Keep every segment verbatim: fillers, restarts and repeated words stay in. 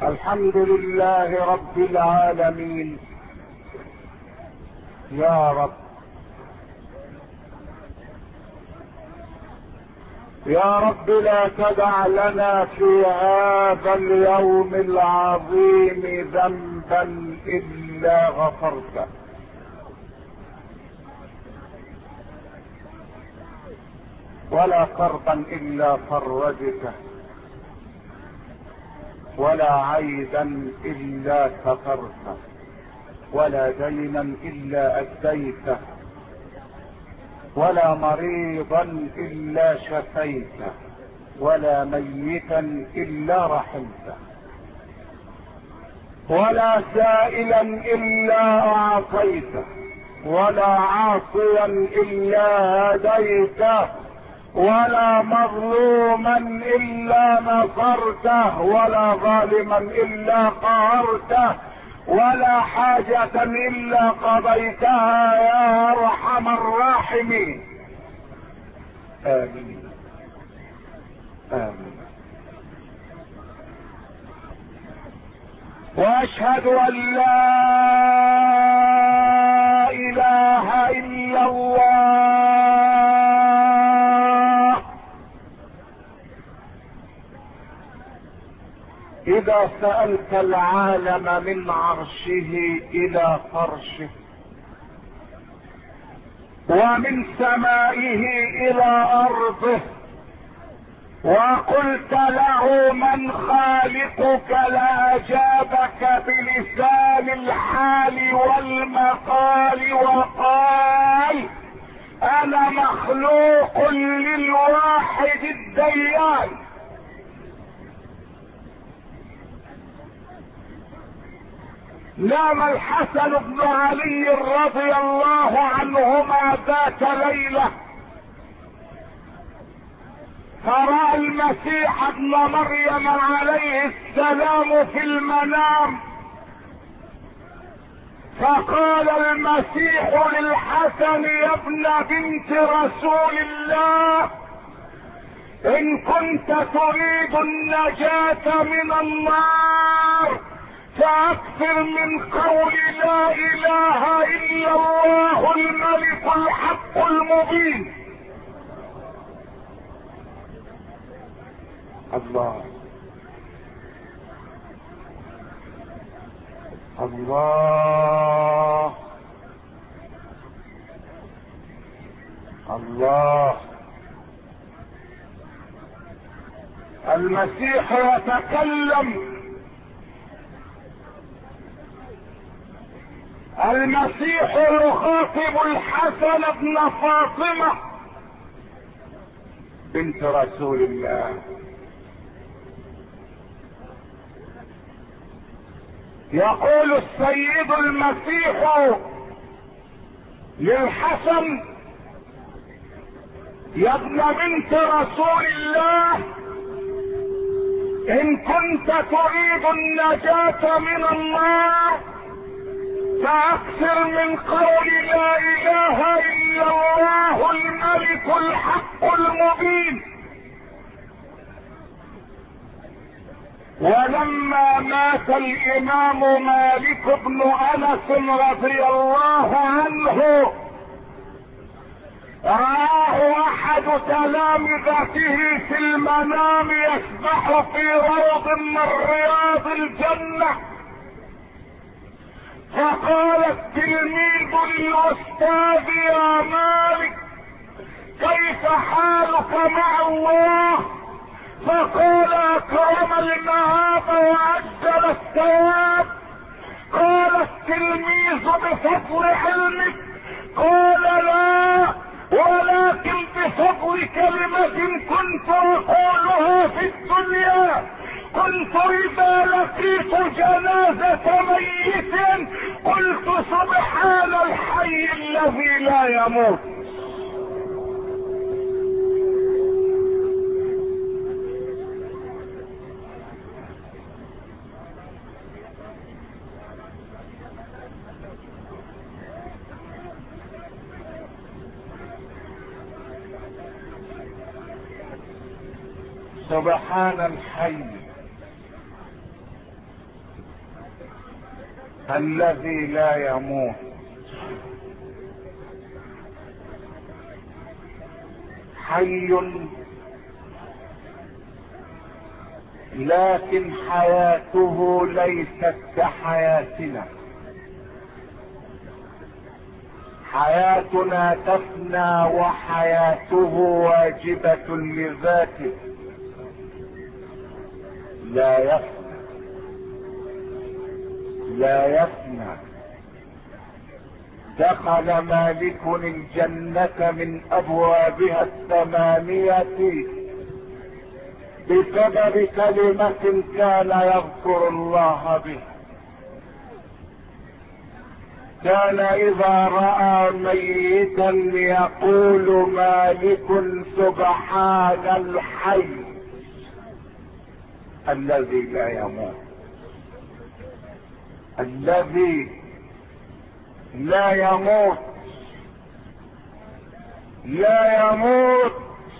الحمد لله رب العالمين. يا رب يا رب لا تدع لنا في هذا اليوم العظيم ذنبا الا غفرته، ولا كربا الا فرجته، ولا عيبا الا سترته، ولا دينا الا اديته، ولا مريضا الا شفيته، ولا ميتا الا رحمته، ولا سائلا الا اعطيته، ولا عاصيا الا هديته، ولا مظلوما الا نصرته، ولا ظالما الا قهرته، ولا حاجة الا قضيتها يا ارحم الراحمين. امين امين. واشهد ان لا اله الا الله. اذا سألت العالم من عرشه الى فرشه، ومن سمائه الى ارضه، وقلت له من خالقك لاجابك بلسان الحال والمقال وقال انا مخلوق للواحد الديان. نام الحسن بن علي رضي الله عنهما ذات ليلة فرأى المسيح ابن مريم عليه السلام في المنام، فقال المسيح للحسن يا ابن بنت رسول الله ان كنت تريد النجاة من النار فاكثر من قول لا اله الا الله الملك الحق المبين. الله الله الله. المسيح يتكلم، المسيح يخاطب الحسن بن فاطمة بنت رسول الله، يقول السيد المسيح للحسن يا ابن بنت رسول الله ان كنت تريد النجاة من النار فاكثر من قول لا اله الا الله الملك الحق المبين. ولما مات الامام مالك بن انس رضي الله عنه رآه احد تلامذته في المنام يسبح في روض من رياض الجنة، فقال التلميذ للاستاذ يا مالك كيف حالك مع الله؟ فقال اكرم المهاب وعجل الثواب. قال التلميذ بفضل علمك؟ قال لا، ولكن بفضل كلمة كنت اقولها في الدنيا، كنت اذا لقيت جنازة ميت قلت سبحان الحي الذي لا يموت. سبحان الحي الذي لا يموت، حي لكن حياته ليست كحياتنا. حياتنا تفنى وحياته واجبة لذاته، لا يفنى لا يفنى. دخل مالك الجنة من ابوابها الثمانية بسبب كلمة كان يذكر الله بها. كان اذا رأى ميتا يقول مالك سبحان الحي الذي لا يموت، الذي لا يموت لا يموت.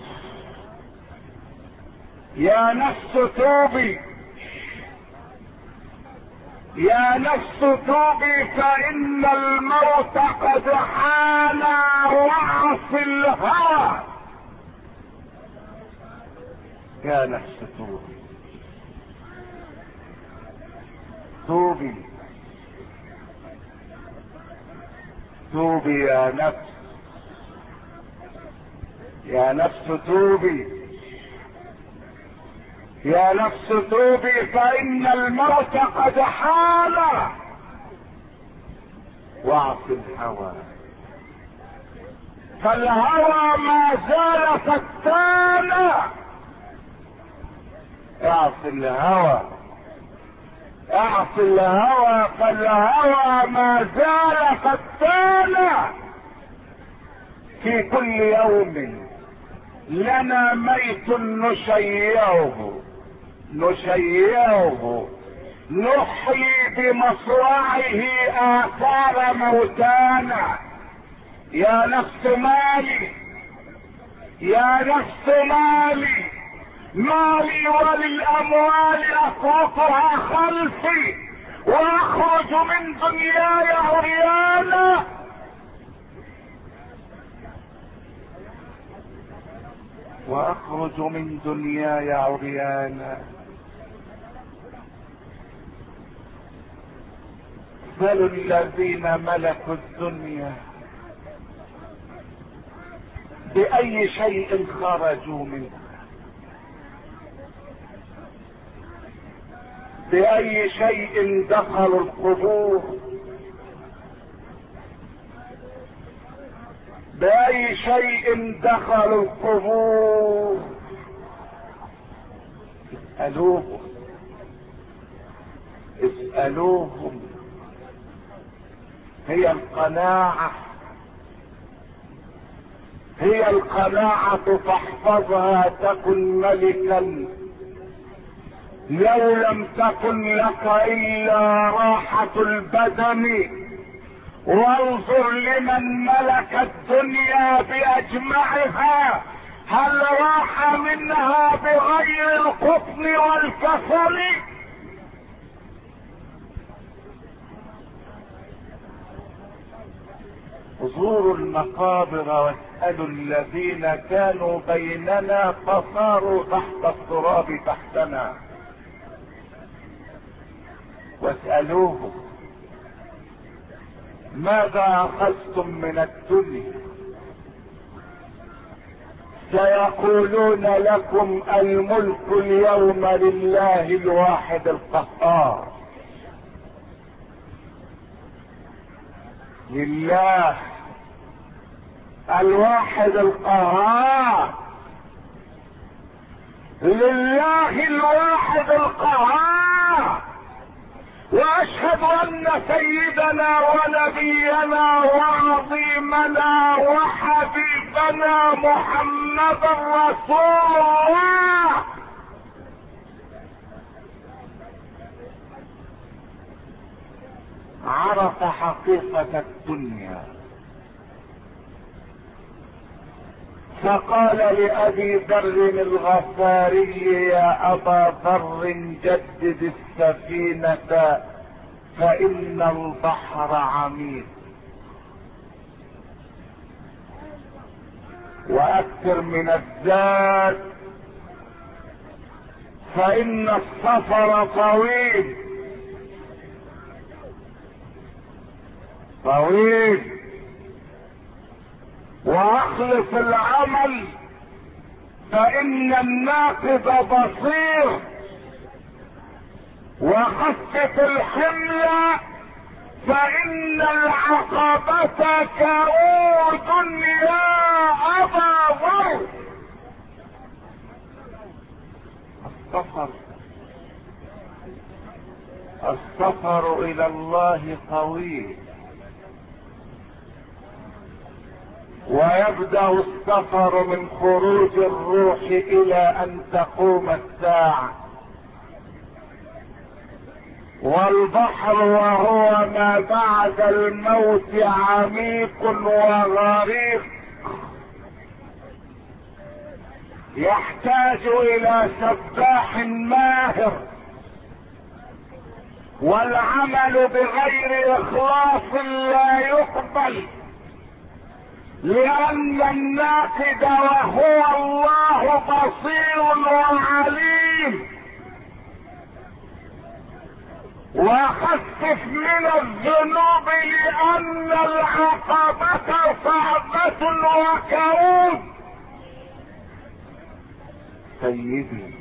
يا نفس توبي، يا نفس توبي، فإن الموت قد حان، واعص الهوى. يا نفس توبي توبي توبي يا نفس، يا نفس توبي، يا نفس توبي، فإن الموت قد حال، واعص الهوى. فالهوى ما زال فتانا. اعص الهوى، اعص الهوى، فالهوى ما زال فتانا. في كل يوم لنا ميت نشيعه نشيعه نحيي بمصرعه آثار موتانا. يا نفس مالي، يا نفس مالي، مالي وللأموال أتركها خلفي وأخرج من دنياي عريانا. وأخرج من دنياي عريانا. بل الذين ملكوا الدنيا بأي شيء خرجوا منها، بأي شيء دخلوا القبور، بأي شيء دخلوا القبور. اسألوهم اسألوهم. هي القناعة، هي القناعة تحفظها تكن ملكا. لو لم تكن لك إلا راحة البدن، وانظر لمن ملك الدنيا بأجمعها، هل راح منها بغير القطن والكسل؟ زوروا المقابر واسألوا الذين كانوا بيننا فصاروا تحت التراب تحتنا، واسألوهم ماذا أخذتم من الدنيا؟ سيقولون لكم الملك اليوم لله الواحد القهار. لله الواحد القهار، لله الواحد القهار. واشهد ان سيدنا ونبينا وعظيمنا وحبيبنا محمد رسول الله عرف حقيقة الدنيا، فقال لأبي ذر الغفاري يا أبا ذر جدد السفينة فإن البحر عميق. وأكثر من الزاد فإن السفر طويل طويل. واخلص العمل فإن الناقد بصير. وخفف الحمل فإن العقبة كؤود يا أبا ذر. السفر السفر إلى الله طويل. ويبدأ السفر من خروج الروح إلى أن تقوم الساعة. والبحر وهو ما بعد الموت عميق وغريق، يحتاج إلى سباح ماهر. والعمل بغير إخلاص لا يقبل، لأن الناقد وهو الله بصير وعليم. وخفف من الذنوب لأن العقبة صعبة وكؤود. سيدي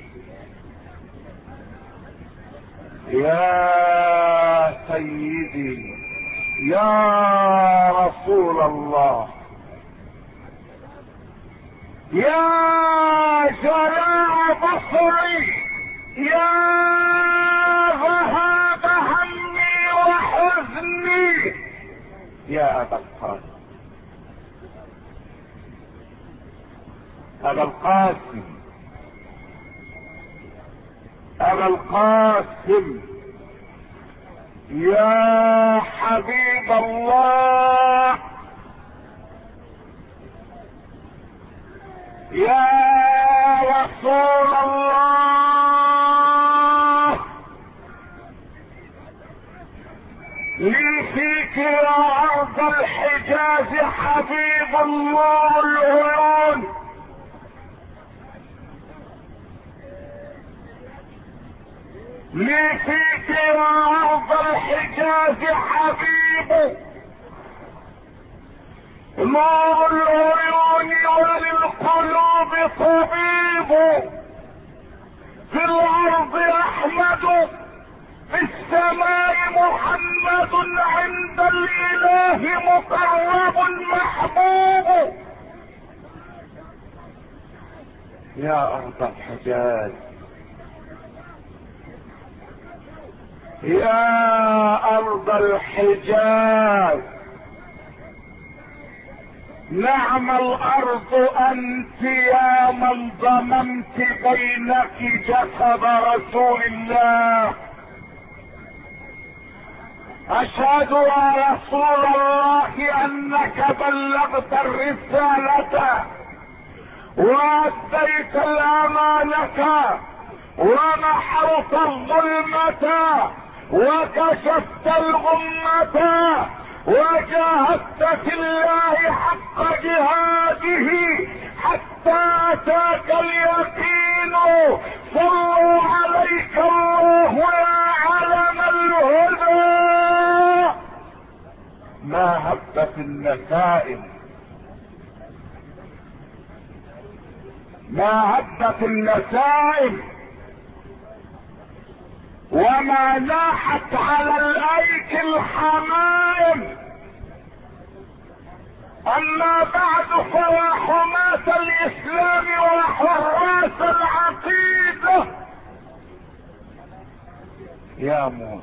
يا سيدي يا رسول الله، يا جلاء بصري، يا ذهاب همي وحزني، يا أبا القاسم. أبا القاسم أبا القاسم يا حبيب الله، يا رسول الله، لي فيك يا أرض الحجاز حبيب الله العيون. لي فيك يا أرض الحجاز حبيب نور العيون وللقلوب طبيب. في الأرض أحمد، في السماء محمد، عند الإله مقرب محبوب. يا أرض الحجاز، يا أرض الحجاز، نعم الأرض أنت يا من ضممت بينك جسد رسول الله. أشهد يا رسول الله أنك بلغت الرسالة وأديت الأمانة ومحوت الظلمة وكشفت الغمة وجاهدت في الله حق جهاده حتى أتاك اليقين. صلوا عليك الله يا علم الهدى. ما هبت النسائم، ما هبت النسائم وما ناحت على الايك الحمائم. اما بعد فيا حماة الاسلام وحراس العقيدة، يا موسى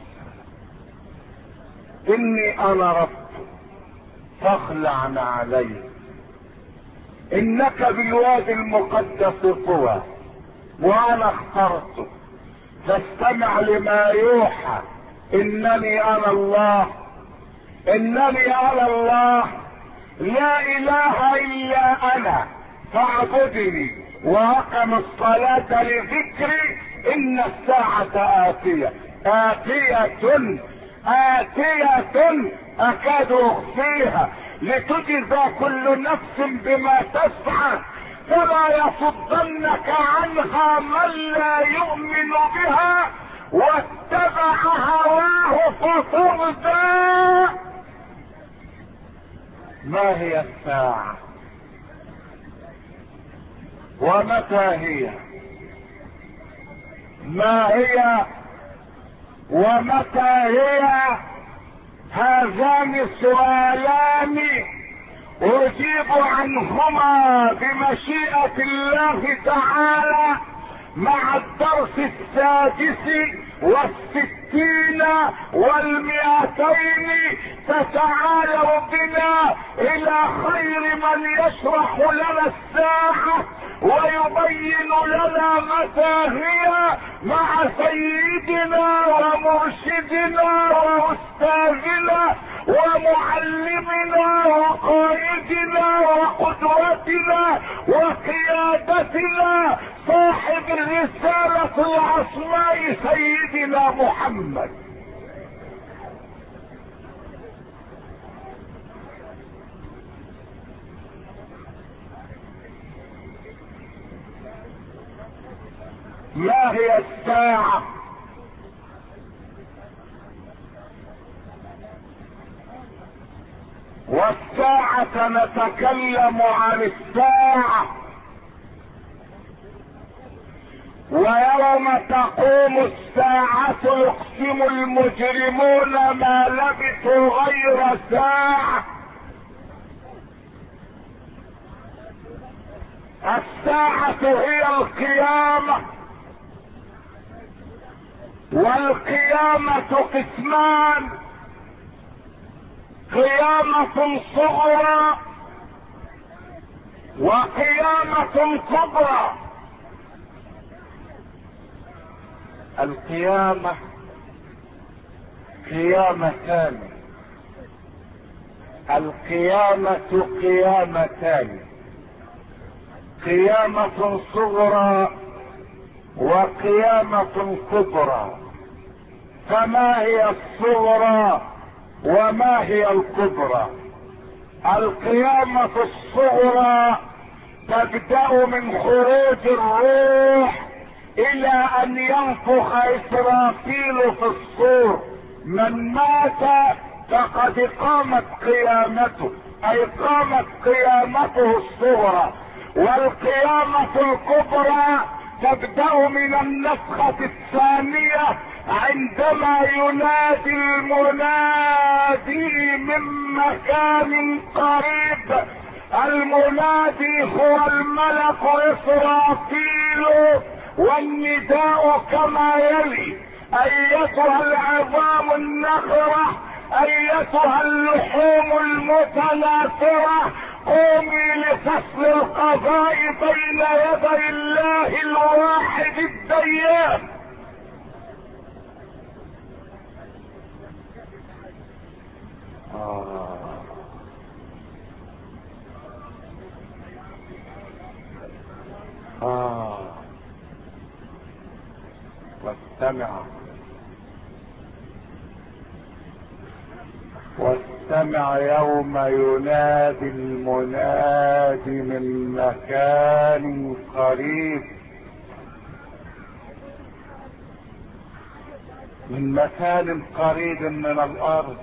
اني انا رب فاخلع عليك، انك بالوادي المقدس طوى وانا اخترتك فاستمع لما يوحى. انني انا الله، انني انا الله، لا اله الا انا فاعبدني واقم الصلاة لذكري. ان الساعة اتية اتية آتية أكاد أخفيها لتجزى كل نفس بما تسعى، فلا يصدنك عنها من لا يؤمن بها واتبع هواه فتردى. ما هي الساعة ومتى هي؟ ما هي ومتى هي؟ هذان السؤالان اجيب عنهما بمشيئة الله تعالى مع الدرس السادس والستين والمئتين. فتعالوا بنا الى خير من يشرح لنا الساعة ويبين لنا متى هي، مع سيدنا ومرشدنا واستاذنا ومعلمنا وقائدنا وقدوتنا وقيادتنا صاحب الرسالة العصماء سيدنا محمد. ما هي الساعة؟ والساعة نتكلم عن الساعة، ويوم تقوم الساعة يقسم المجرمون ما لبثوا غير ساعة. الساعة هي القيامة، والقيامة قسمان: قيامة صغرى وقيامة كبرى. القيامة قيامتان، القيامة قيامتان: قيامة صغرى وقيامة كبرى. فما هي الصغرى وما هي الكبرى؟ القيامة الصغرى تبدأ من خروج الروح الى ان ينفخ اسرافيل في الصور. من مات فقد قامت قيامته، اي قامت قيامته الصغرى. والقيامة الكبرى تبدأ من النفخة الثانية عندما ينادي المنادي من مكان قريب. المنادي هو الملك إسرافيل، والنداء كما يلي: ايتها العظام النخرة، ايتها اللحوم المتناثرة، قومي لفصل القضاء بين يدي الله الواحد الديان. آه. آه. واستمع واستمع يوم ينادي المنادي من مكان قريب، من مكان قريب من الارض.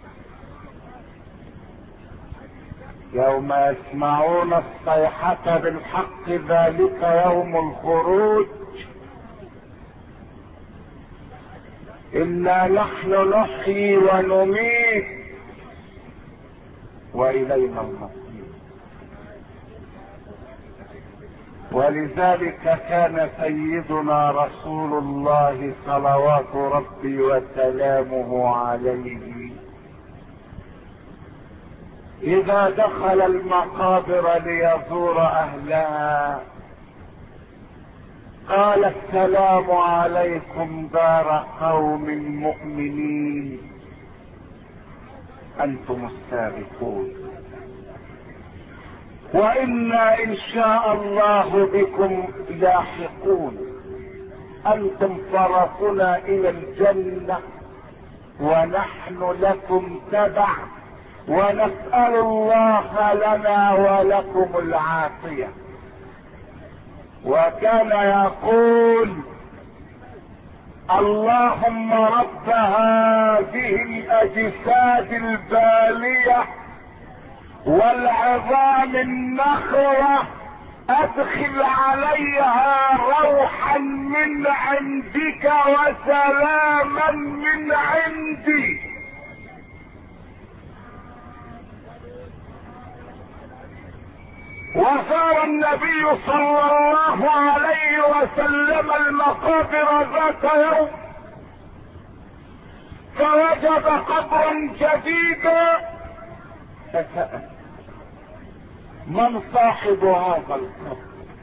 يوم يسمعون الصيحة بالحق ذلك يوم الخروج. إنا نحن نحيي ونميت وإلينا المصير. ولذلك كان سيدنا رسول الله صلوات ربي وسلامه عليه إذا دخل المقابر ليزور أهلها قال: السلام عليكم دار قوم مؤمنين، أنتم السابقون، وإنا إن شاء الله بكم لاحقون. أنتم فرطنا إلى الجنة ونحن لكم تبع، ونسأل الله لنا ولكم العافية. وكان يقول: اللهم رب هذه الاجساد البالية والعظام النخرة، ادخل عليها روحا من عندك وسلاما من عندي. وزار النبي صلى الله عليه وسلم المقابر ذات يوم، فوجد قبرا جديدا، فسأل: من صاحب هذا القبر؟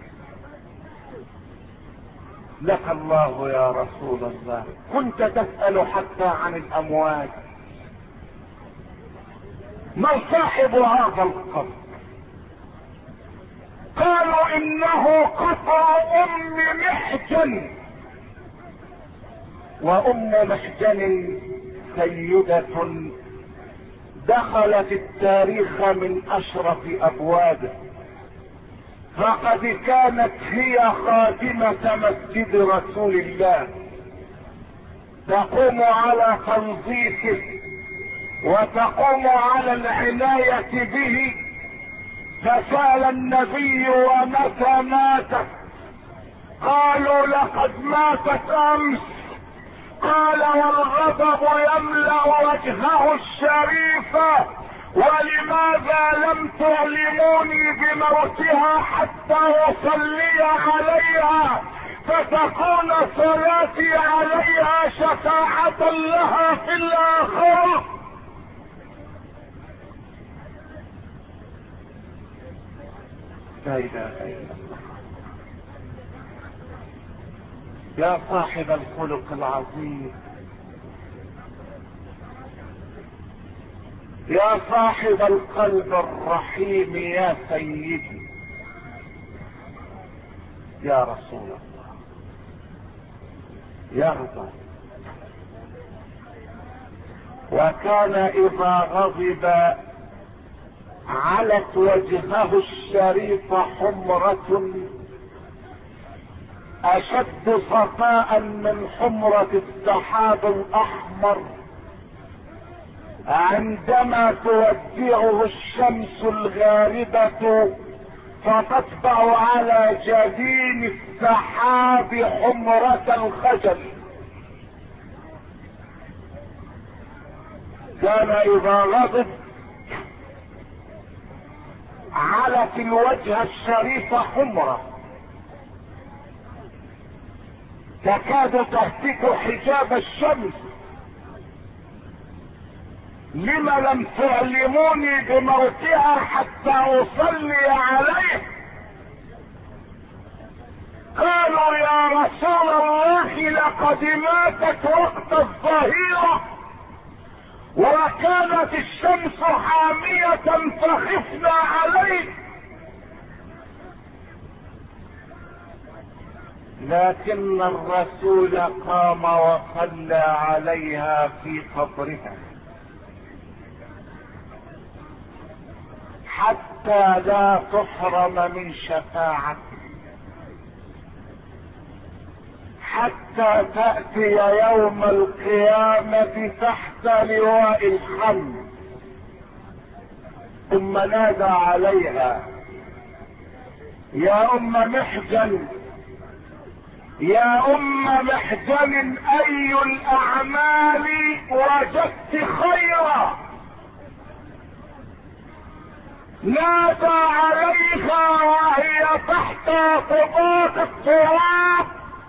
لك الله يا رسول الله، كنت تسأل حتى عن الاموات. من صاحب هذا القبر؟ قالوا: انه قبر ام محجن. وام محجن سيدة دخلت التاريخ من اشرف ابوابه، فقد كانت هي خادمة مسجد رسول الله، تقوم على تنظيفه وتقوم على العناية به. فسأل النبي: ومتى ماتت؟ قالوا: لقد ماتت امس. قال: والغضب يملأ وجهه الشريف، ولماذا لم تعلموني بموتها حتى اصلي عليها فتكون صلاتي عليها شفاعة لها في الاخرة؟ لا اله الا الله. يا صاحب الخلق العظيم، يا صاحب القلب الرحيم، يا سيدي، يا رسول الله، يغضب. وكان اذا غضب علت وجهه الشريف حمرة اشد صفاء من حمرة السحاب الاحمر عندما تودعه الشمس الغاربة فتطبع على جبين السحاب حمرة الخجل. كان اذا غضب علت الوجه الشريف حمرة تكاد تهتك حجاب الشمس. لم لم تعلموني بموتها حتى اصلي عليه؟ قالوا: يا رسول الله، لقد ماتت وقت الظهيرة وكانت الشمس حامية فخفنا عليه. لكن الرسول قام وصلى عليها في قبرها حتى لا تحرم من شفاعته، حتى تأتي يوم القيامة تحت لواء الحمد. ثم نادى عليها: يا ام محجن، يا ام محجن، اي الاعمال وجدت خيرا؟ نادى عليها وهي تحت طباق التراب،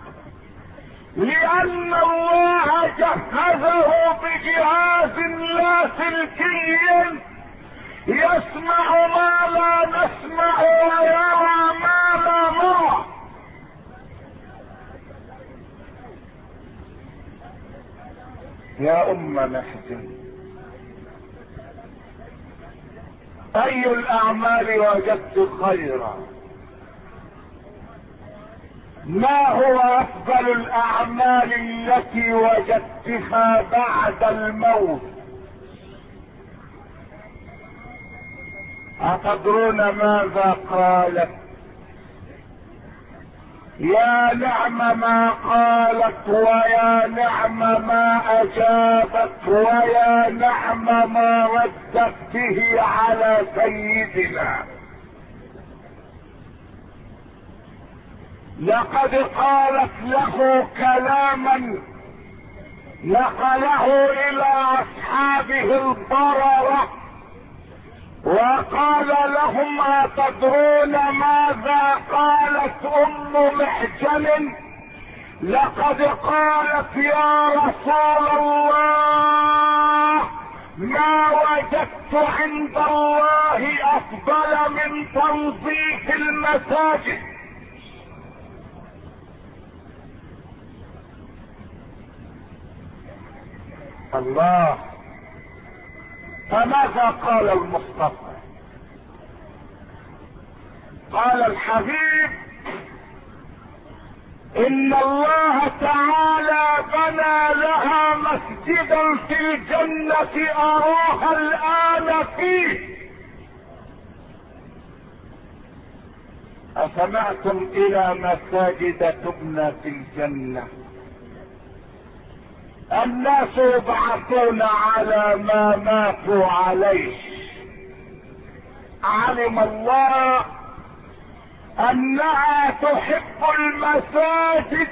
لان الله جهزه بجهاز لاسلكي يسمع ما لا نسمع ويرى ما لا نرى. يا ام محجن، اي الاعمال وجدت خيرا؟ ما هو افضل الاعمال التي وجدتها بعد الموت؟ أتدرون ماذا قالت؟ يا نعم ما قالت، ويا نعم ما اجابت، ويا نعم ما ردت به على سيدنا. لقد قالت له كلاما نقله الى اصحابه البررة، وقال لهم أتدرون ماذا قالت ام محجن؟ لقد قالت يا رسول الله ما وجدت عند الله افضل من تنظيف المساجد. الله. فماذا قال المصطفى؟ قال الحبيب ان الله تعالى بنى لها مسجدا في الجنة اراها الان فيه. اسمعتم الى مساجد تبنى في الجنة؟ الناس يبعثون على ما ماتوا عليه. علم الله انها تحب المساجد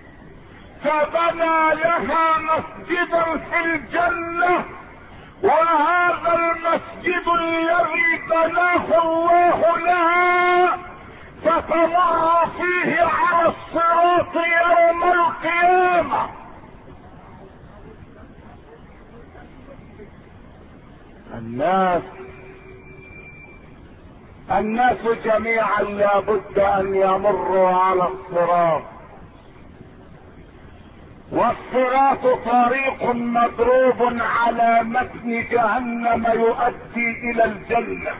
فبنى لها مسجدا في الجنة، وهذا المسجد الذي بناه الله لها فتمر فيه على الصراط يوم القيامة. الناس الناس جميعا لابد ان يمروا على الصراط، والصراط طريق مضروب على متن جهنم يؤدي الى الجنة.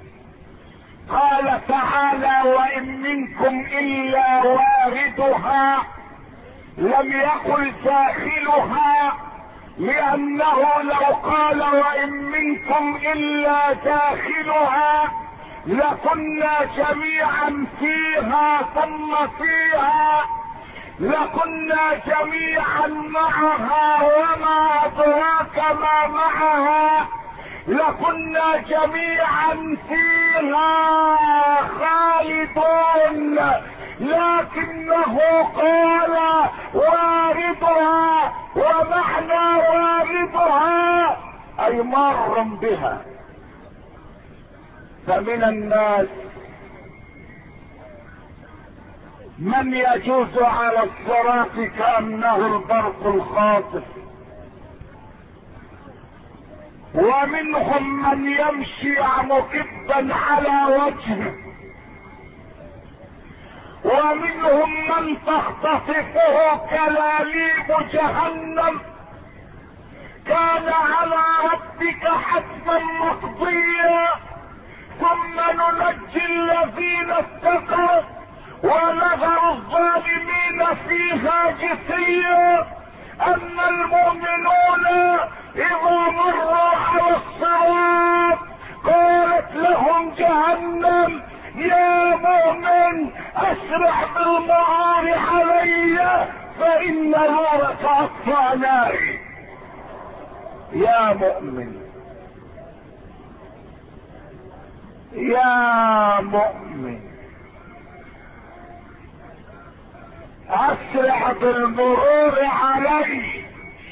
قال تعالى وان منكم الا واردها، لم يقل داخلها، لانه لو قال وان منكم الا داخلها لكنا جميعا فيها ثم فيها، لكنا جميعا معها وما ادراك ما معها، لكنا جميعا فيها خالدون، لكنه قال واردها، ومعنى واردها اي مر بها. فمن الناس من يجوز على الصراط كأنه البرق الخاطف، ومنهم من يمشي مكبا على وجهه، ومنهم من تختطفه كلاليب جهنم. كان على ربك حتما مقضيا ثم ننجي الذين اتقوا ونذر الظالمين فيها جثيا. اما المؤمنون اذا مروا على الصراط قالت لهم جهنم يا مؤمن اسرع بالمرور علي فان نارك اطفى ناري. يا مؤمن يا مؤمن اسرع بالمرور علي.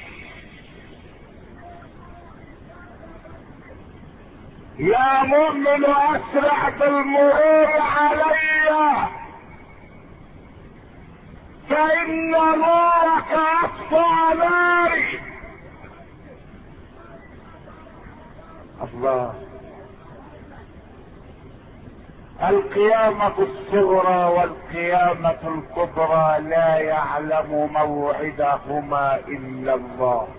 يا مؤمن اسرع بالمرور علي فان نورك اطفى ناري. الله. القيامة الصغرى والقيامة الكبرى لا يعلم موعدهما الا الله.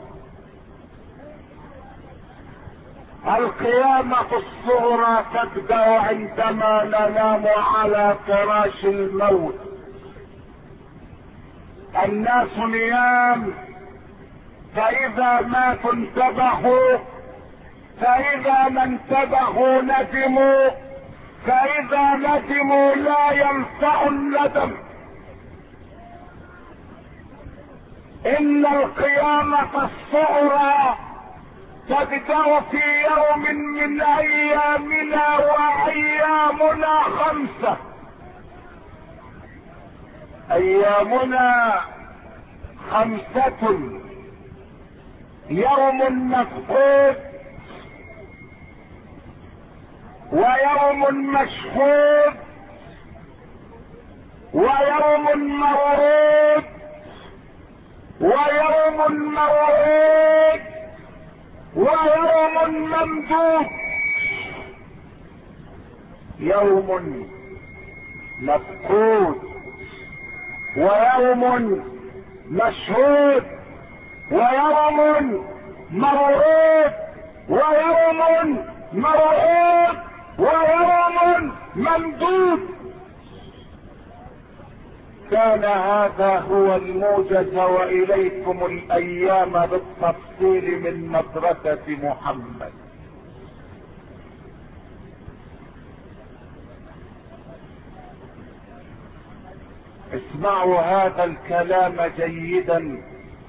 القيامة الصغرى تبدأ عندما ننام على فراش الموت الناس نيام، فاذا ماتوا انتبهوا، فاذا ما انتبهوا ندموا، فاذا ندموا لا ينفع الندم. ان القيامة الصغرى تبدأ في يوم من ايامنا، وايامنا خمسة. ايامنا خمسة: يوم مفقود، ويوم مشهود، ويوم مورود، ويوم موعود، ويوم ممدود. يوم مفقود، ويوم مشهود، ويوم موعود، ويوم موعود، ويوم ممدود. كان هذا هو الموجز، واليكم الايام بالتفصيل من مدرسة محمد. اسمعوا هذا الكلام جيدا،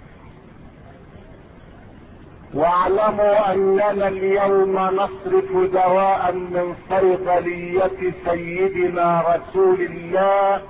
واعلموا اننا اليوم نصرف دواء من صيدلية سيدنا رسول الله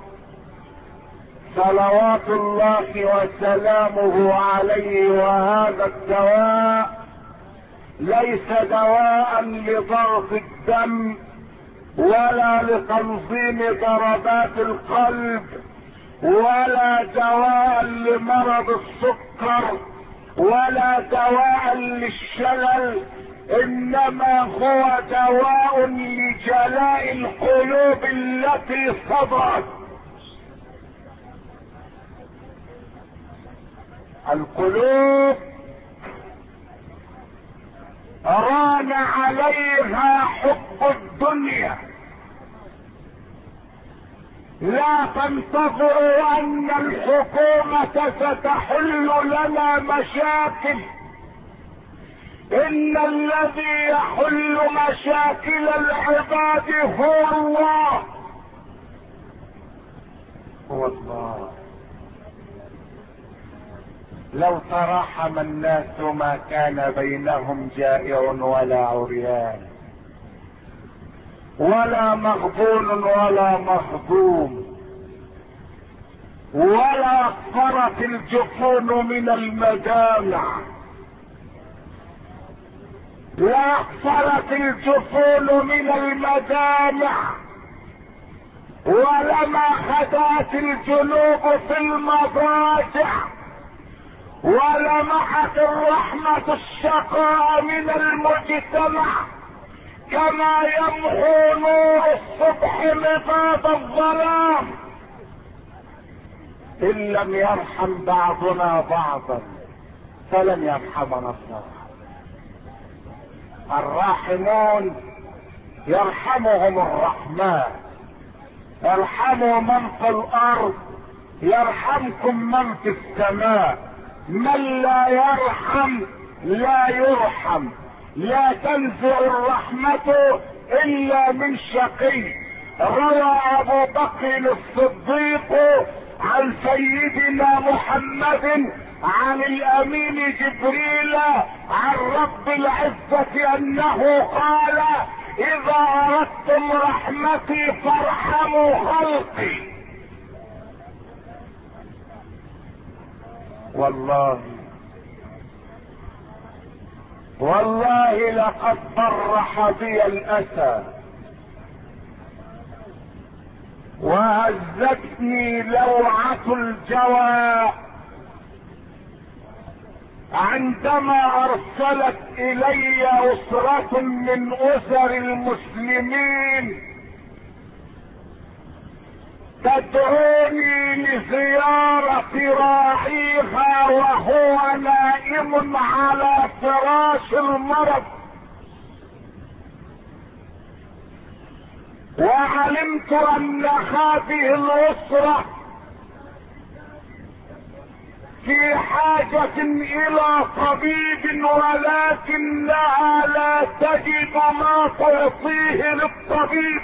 صلوات الله وسلامه عليه، وهذا الدواء ليس دواء لضغط الدم ولا لتنظيم ضربات القلب ولا دواء لمرض السكر ولا دواء للشلل، انما هو دواء لجلاء القلوب التي صدرت. القلوب ران عليها حب الدنيا. لا تنتظروا ان الحكومة ستحل لنا مشاكل، ان الذي يحل مشاكل العباد هو الله. هو الله. لو تراحم الناس ما كان بينهم جائع ولا عريان ولا مغبون ولا مخدوم، ولا اصفرت الجفون من المجامع، لا اصفرت الجفون من المجامع، ولما خدات الجنوب في المضاجع، ولمحت الرحمة الشقاء من المجتمع، كما يمحو نور الصبح نفاذ الظلام. ان لم يرحم بعضنا بعضا فلن يرحمنا الله. الراحمون يرحمهم الرحمن. ارحموا من في الارض يرحمكم من في السماء. من لا يرحم لا يرحم. لا تنزع الرحمة الا من شقي. روى ابو بكر الصديق عن سيدنا محمد عن الامين جبريل عن رب العزة انه قال: اذا اردتم رحمتي فارحموا خلقي. والله والله لقد برح بي الاسى وهزتني لوعة الجوى عندما ارسلت الي اسرة من اسر المسلمين تدعوني لزيارة راعيها وهو نائم على فراش المرض. وعلمت ان هذه الاسرة في حاجة الى طبيب ولكنها لا تجد ما تعطيه للطبيب.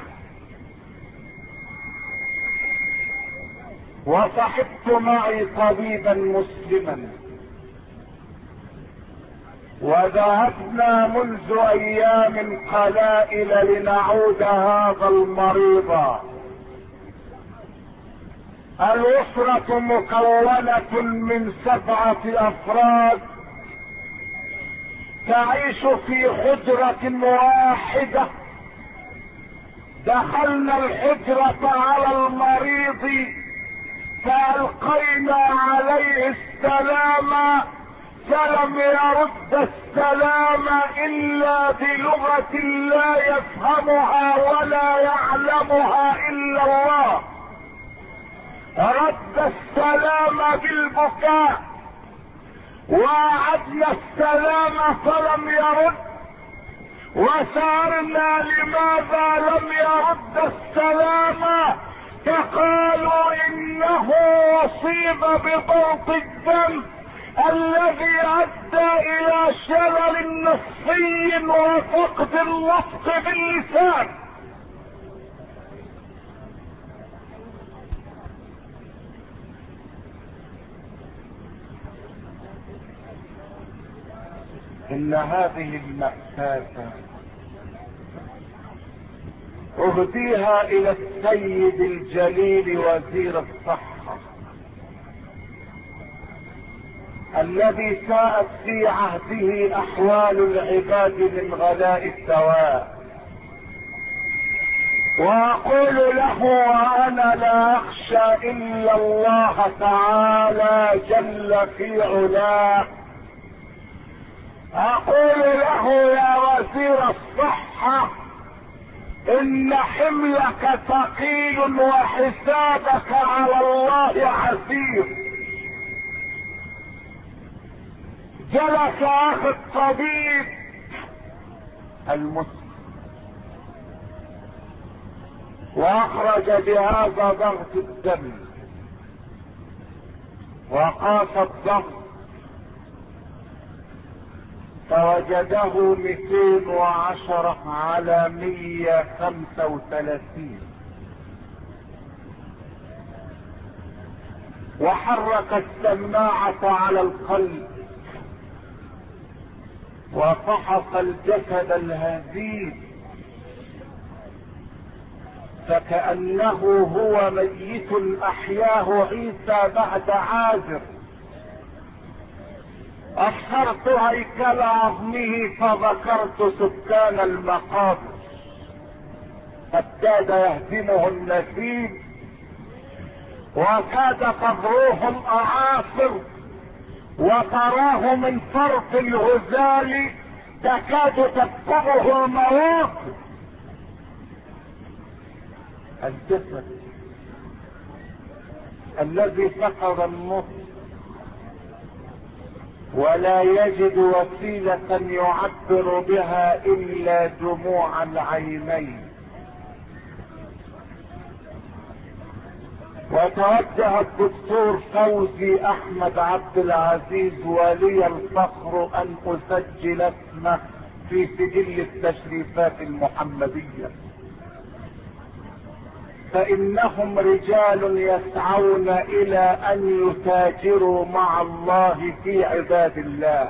وصحبت معي طبيبا مسلما وذهبنا منذ ايام قلائل لنعود هذا المريض. الاسرة مكونة من سبعة افراد تعيش في حجرة واحدة. دخلنا الحجرة على المريض فألقينا عليه السلام فلم يرد السلام الا بلغة لا يفهمها ولا يعلمها الا الله. رد السلام بالبكاء وأعدنا السلام فلم يرد، وسألنا لماذا لم يرد السلام فقالوا انه اصيب بضغط الدم الذي ادى الى شلل نصفي وفقد النطق باللسان. ان هذه المأساة اهديها الى السيد الجليل وزير الصحة الذي ساءت في عهده احوال العباد من غلاء الدواء. واقول له وانا لا اخشى الا الله تعالى جل في علاه، اقول له يا وزير الصحة ان حملك ثقيل وحسابك على الله عسير. جلس اخي الطبيب المسلم واخرج بهذا ضغط الدم وقاس الضغط فوجده مئتين وعشرة على مية خمسة وثلاثين، وحرك السماعة على القلب وفحص الجسد الهزيل فكأنه هو ميت احياه عيسى بعد عازر. ابصرت هيكل عظمه فذكرت سكان المقابر فكاد يهدمه النسيم وكاد تضروه الاعاصر وتراه من فرط الغزال تكاد تكبه الموت. الجسد الذي فقد النطق ولا يجد وسيلة يعبر بها الا دموع العينين. وتوجه الدكتور فوزي احمد عبد العزيز ولي الفخر ان اسجل اسمه في سجل التشريفات المحمدية، فانهم رجال يسعون الى ان يتاجروا مع الله في عباد الله.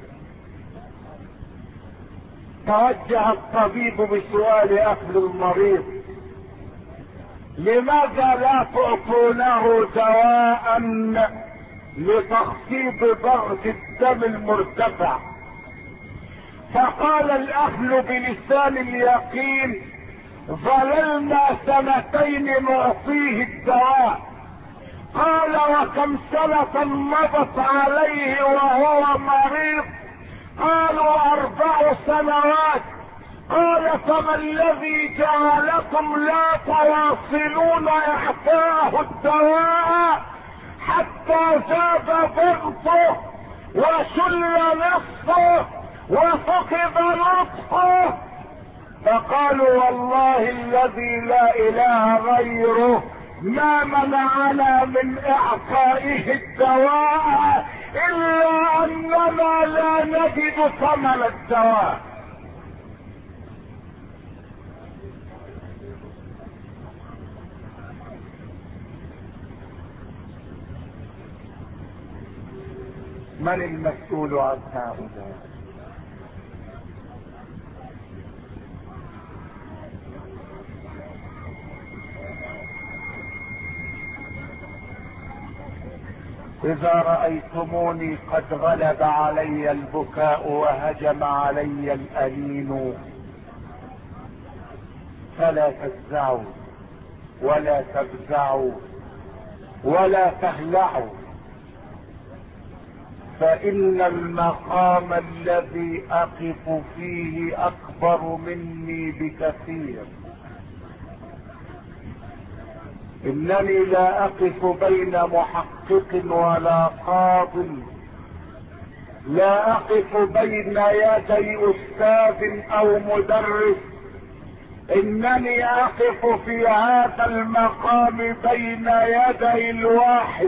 توجه الطبيب بسؤال اهل المريض: لماذا لا تعطونه دواء لتخفيض ضغط الدم المرتفع؟ فقال الاهل بلسان اليقين: ظللنا سنتين نعطيه الدواء. قال: وكم سنة مضت عليه وهو مريض؟ قالوا: اربع سنوات. قال: فما الذي جعلكم لا تواصلون اعطاءه الدواء حتى زاد ضغطه وشل نصفه وفقد نطقه؟ فقالوا: والله الذي لا اله غيره ما منعنا من اعطائه الدواء الا اننا لا نجد ثمن الدواء. من المسؤول عن هؤلاء؟ إذا رأيتموني قد غلب علي البكاء وهجم علي الأنين فلا تفزعوا ولا تفزعوا ولا تهلعوا، فإن المقام الذي أقف فيه أكبر مني بكثير. إنني لا أقف بين محقق ولا قاض، لا أقف بين يدي أستاذ أو مدرس، إنني أقف في هذا المقام بين يدي الواحد.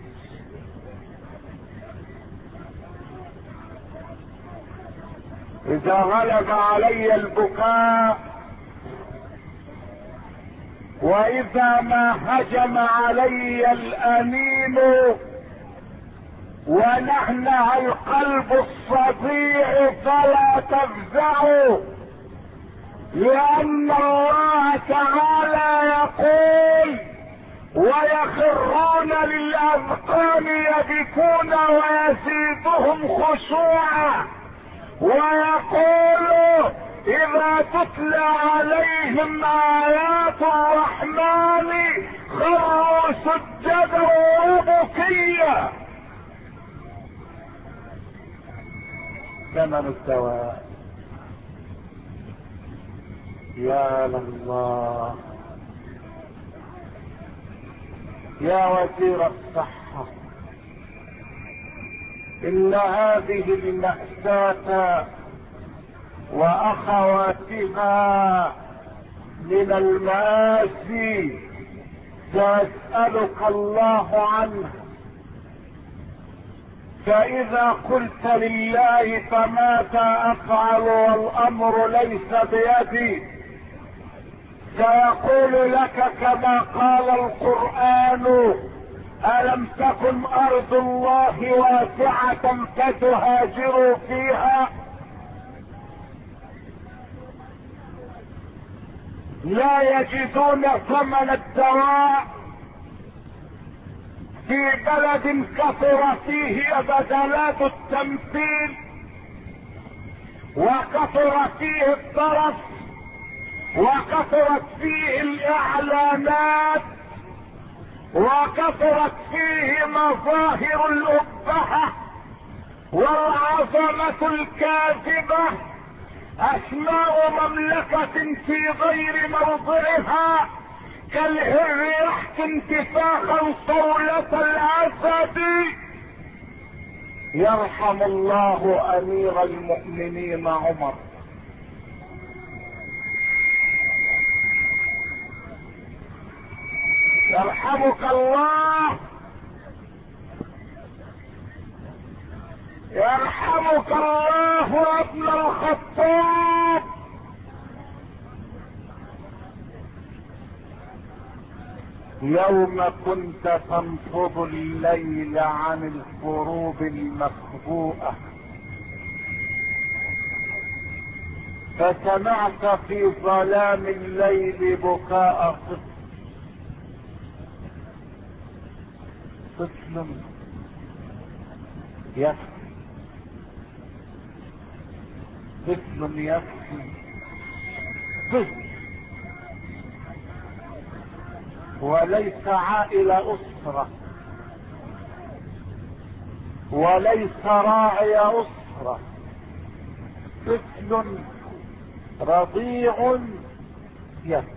إذا غلب علي البكاء وإذا ما هجم علي الأنين ونحنع القلب الصديع فلا تفزعوا، لأن الله تعالى يقول: ويخرون للأذقان يبكون ويزيدهم خشوعا، ويقول: إذا تتلى عليهم آيات الرحمن خروا سجدا وبكيا. ثمن الدواء يا لله. يا وزير الصحة، إن هذه المأساة واخواتها من المآسي سأسألك الله عنه، فإذا قلت لله فماذا أفعل والأمر ليس بيدي، سيقول لك كما قال القرآن: ألم تكن أرض الله واسعة فتهاجروا فيها. لا يجدون ثمن الدواء في بلد كثر فيه بدلات التمثيل وكثر فيه الطرف وكثرت فيه الإعلانات وكثرت فيه مظاهر الأبهة والعظمة الكاذبة، أسماء مملكة في غير موضعها كالهر يحكي انتفاخا صولة الأسد. يرحم الله أمير المؤمنين عمر، يرحمك الله، يرحمك الله يا ابن الخطاب. يوم كنت تنفض الليل عن الكروب المخبوءة فسمعت في ظلام الليل بكاء طفل، طفل يبكي، طفل يبكي، طفل، وليس عائلة أسرة وليس راعي أسرة، طفل رضيع يبكي.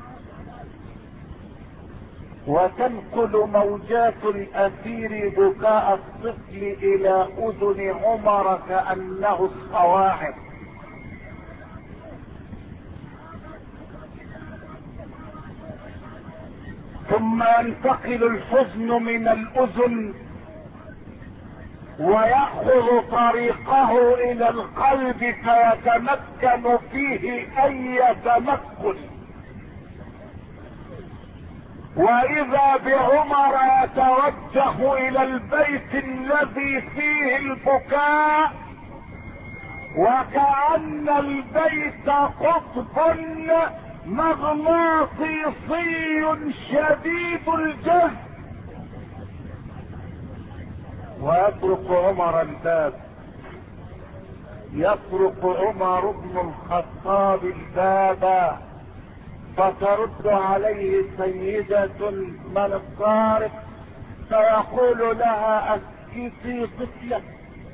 وتنقل موجات الأثير بكاء الطفل إلى أذن عمر كأنه الصواعق. ثم ينتقل الحزن من الاذن ويأخذ طريقه الى القلب فيتمكن فيه اي تمكن. واذا بعمر يتوجه الى البيت الذي فيه البكاء وكأن البيت قطب مغناطيسي شديد الجذب، ويطرق عمر الباب. يطرق عمر بن الخطاب الباب فترد عليه سيدة من الطارق فيقول لها اسكتي طفلك.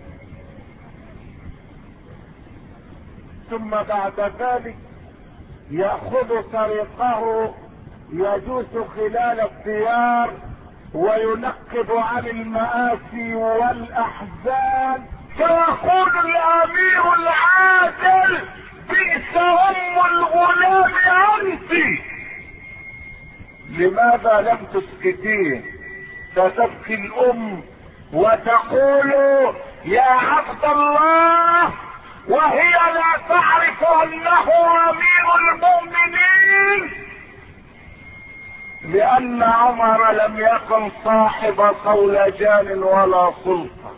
ثم بعد ذلك يأخذ طريقه يجوس خلال الديار وينقب عن المآسي والأحزان فيقول الأمير العادل بئس أم الغلام أنت، لماذا لم تسكتيه؟ فتبكي الأم وتقول يا عبد الله، وهي لا تعرف أنه أمير المؤمنين، لأن عمر لم يكن صاحب صولجان ولا سلطة،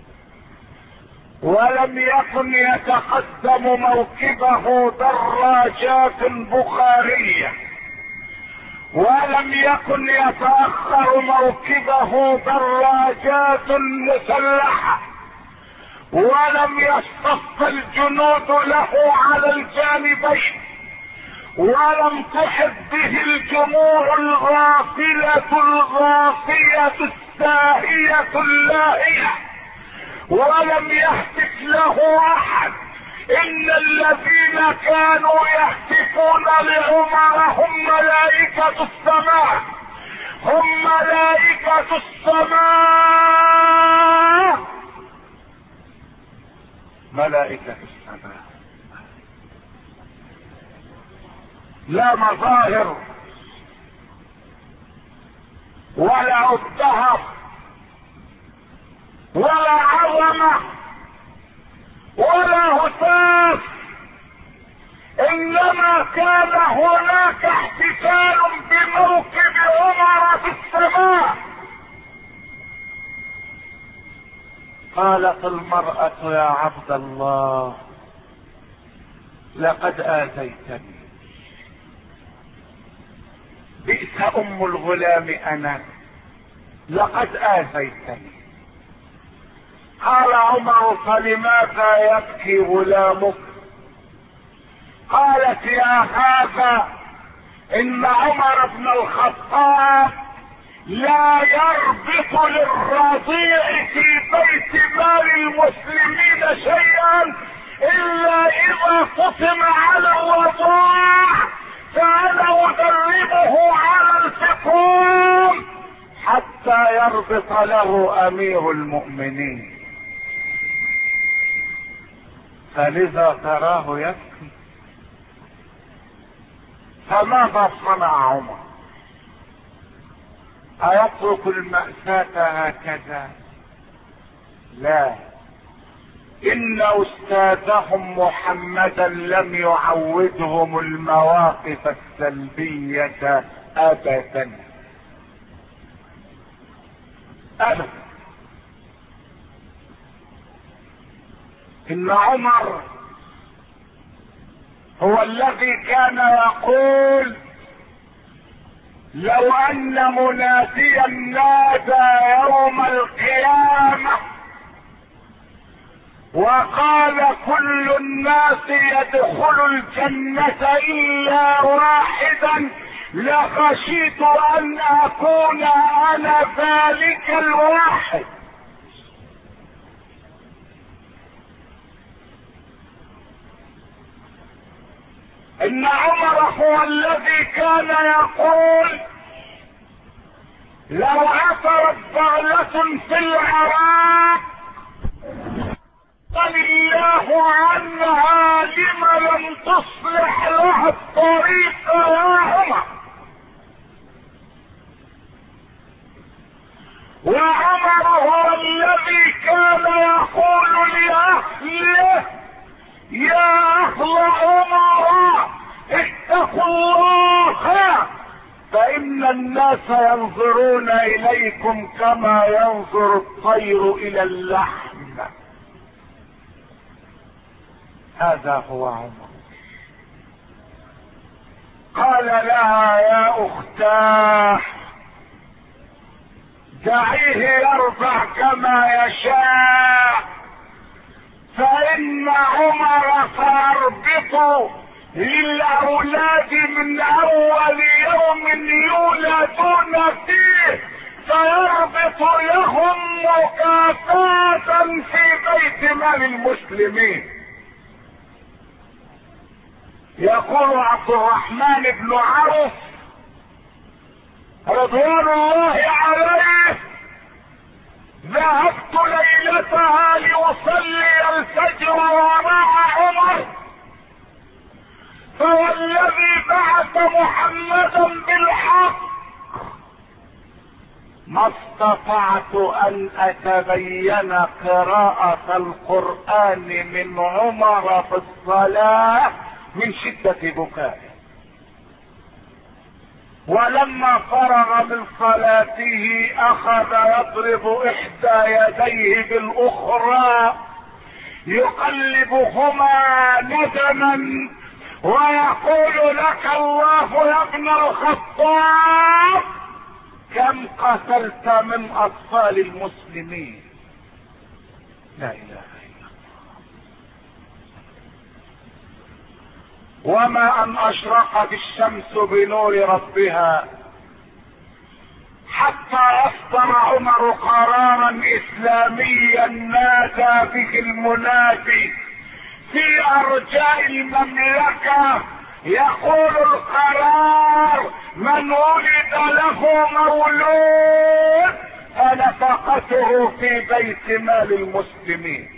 ولم يكن يتقدم موكبه دراجات بخارية، ولم يكن يتأخر موكبه دراجات مسلحة، ولم يصطف الجنود له على الجانبين، ولم تحب به الجموع الغافلة الغافية الساهية اللاهية، ولم يهتف له احد. ان الذين كانوا يهتفون لعمر هم ملائكة السماء، هم ملائكة السماء، ملائكة السماء، لا مظاهر ولا الدهر ولا عظمة ولا هتاف، انما كان هناك احتفال بموكب عمر في السماء. قالت المرأة يا عبد الله لقد آذيتني، بئس ام الغلام انا، لقد آذيتني. قال عمر فلماذا يبكي غلامك؟ قالت يا هذا ان عمر بن الخطاب لا يربط للرضيع في بيت مال المسلمين شيئا الا اذا فطم على الوضاع، فانا ادربه على الفطوم حتى يربط له امير المؤمنين. فلذا تراه يبكي. فماذا صنع عمر؟ أيترك المأساة هكذا؟ لا، إن أستاذهم محمدا لم يعودهم المواقف السلبية أبدا أبدا. إن عمر هو الذي كان يقول لو ان مناديا نادى يوم القيامة وقال كل الناس يدخل الجنة الا واحدا لخشيت ان اكون انا ذلك الواحد. ان عمر هو الذي كان يقول لو عثرت بغلة في العراق قال الله عنها لم لم تصلح لها الطريق يا عمر. وعمر هو الذي كان يقول لأهله يا أهل عمر اتقوا الله فإن الناس ينظرون إليكم كما ينظر الطير إلى اللحم. هذا هو عمر. قال لها يا أختاه دعيه يرضع كما يشاء، فإن عمر سيربط للأولاد من أول يوم يولدون فيه، سيربط لهم مكافأة في بيت مال المسلمين. يقول عبد الرحمن بن عوف رضوان الله عليه ذهبت ليلتها لأصلي الفجر وراء عمر، فوالذي بعث محمدا بالحق ما استطعت ان اتبين قراءة القرآن من عمر في الصلاة من شدة بكائه. ولما فرغ من صلاته اخذ يضرب احدى يديه بالاخرى يقلبهما ندما ويقول لك الله يا ابن الخطاب كم قتلت من اطفال المسلمين. لا اله الا الله. وما ان اشرقت الشمس بنور ربها حتى اصدر عمر قرارا اسلاميا نادى به المنادي في ارجاء المملكة يقول القرار من ولد له مولود فنفقته في بيت مال المسلمين.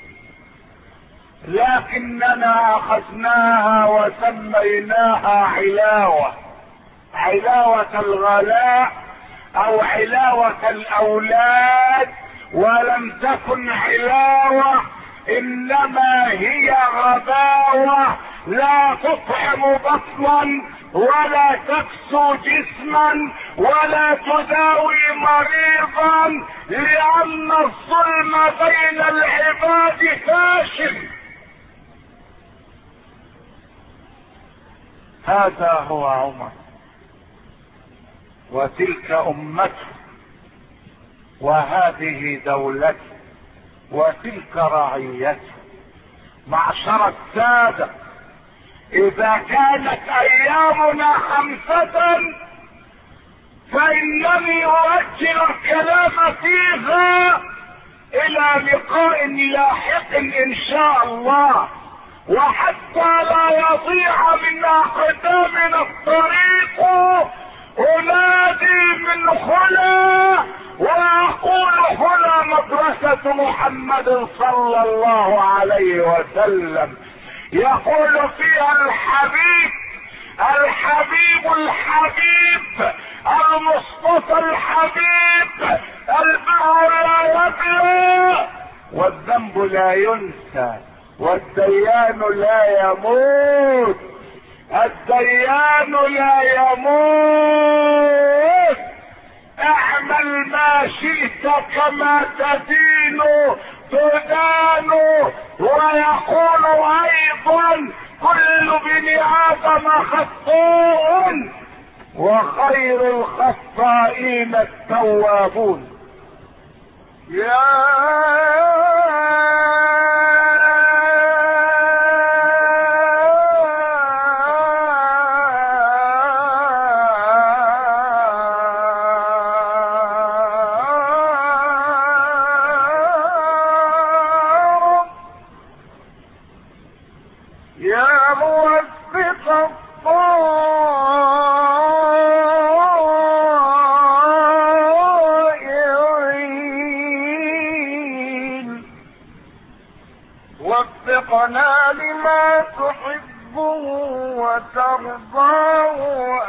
لكننا اخذناها وسميناها علاوة، علاوة الغلاء او علاوة الاولاد، ولم تكن علاوة انما هي غباوة لا تطعم بطنا ولا تكسو جسما ولا تداوي مريضا، لان الظلم بين العباد فاشل. هذا هو عمر، وتلك امته، وهذه دولته، وتلك رعيته. معشر السادة، اذا كانت ايامنا خمسة فانني اؤجل الكلام فيها الى لقاء لاحق ان شاء الله، وحتى لا يضيع من اقدامنا الطريق انادي من هنا واقول هنا مدرسة محمد صلى الله عليه وسلم يقول فيها الحبيب الحبيب الحبيب المصطفى الحبيب البر لا يبلى والذنب لا ينسى والديان لا يموت، الديان لا يموت. اعمل ما شئت كما تدين تدان. ويقول ايضا كل بن ادم خطاء وخير الخطائين التوابون. يا وفقنا لما تحبه وترضاه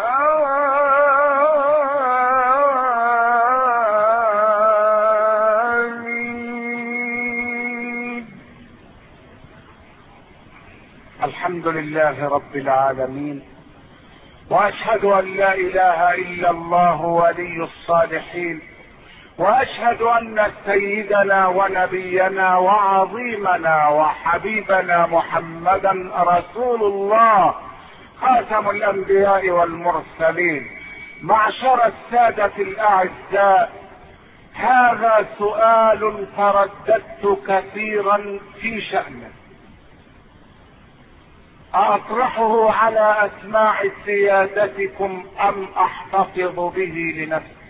الحمد لله رب العالمين، واشهد ان لا اله الا الله ولي الصالحين، واشهد ان سيدنا ونبينا وعظيمنا وحبيبنا محمدا رسول الله خاتم الانبياء والمرسلين. معشر السادة الاعزاء، هذا سؤال ترددت كثيرا في شأنه، اطرحه على اسماع سيادتكم ام احتفظ به لنفسي،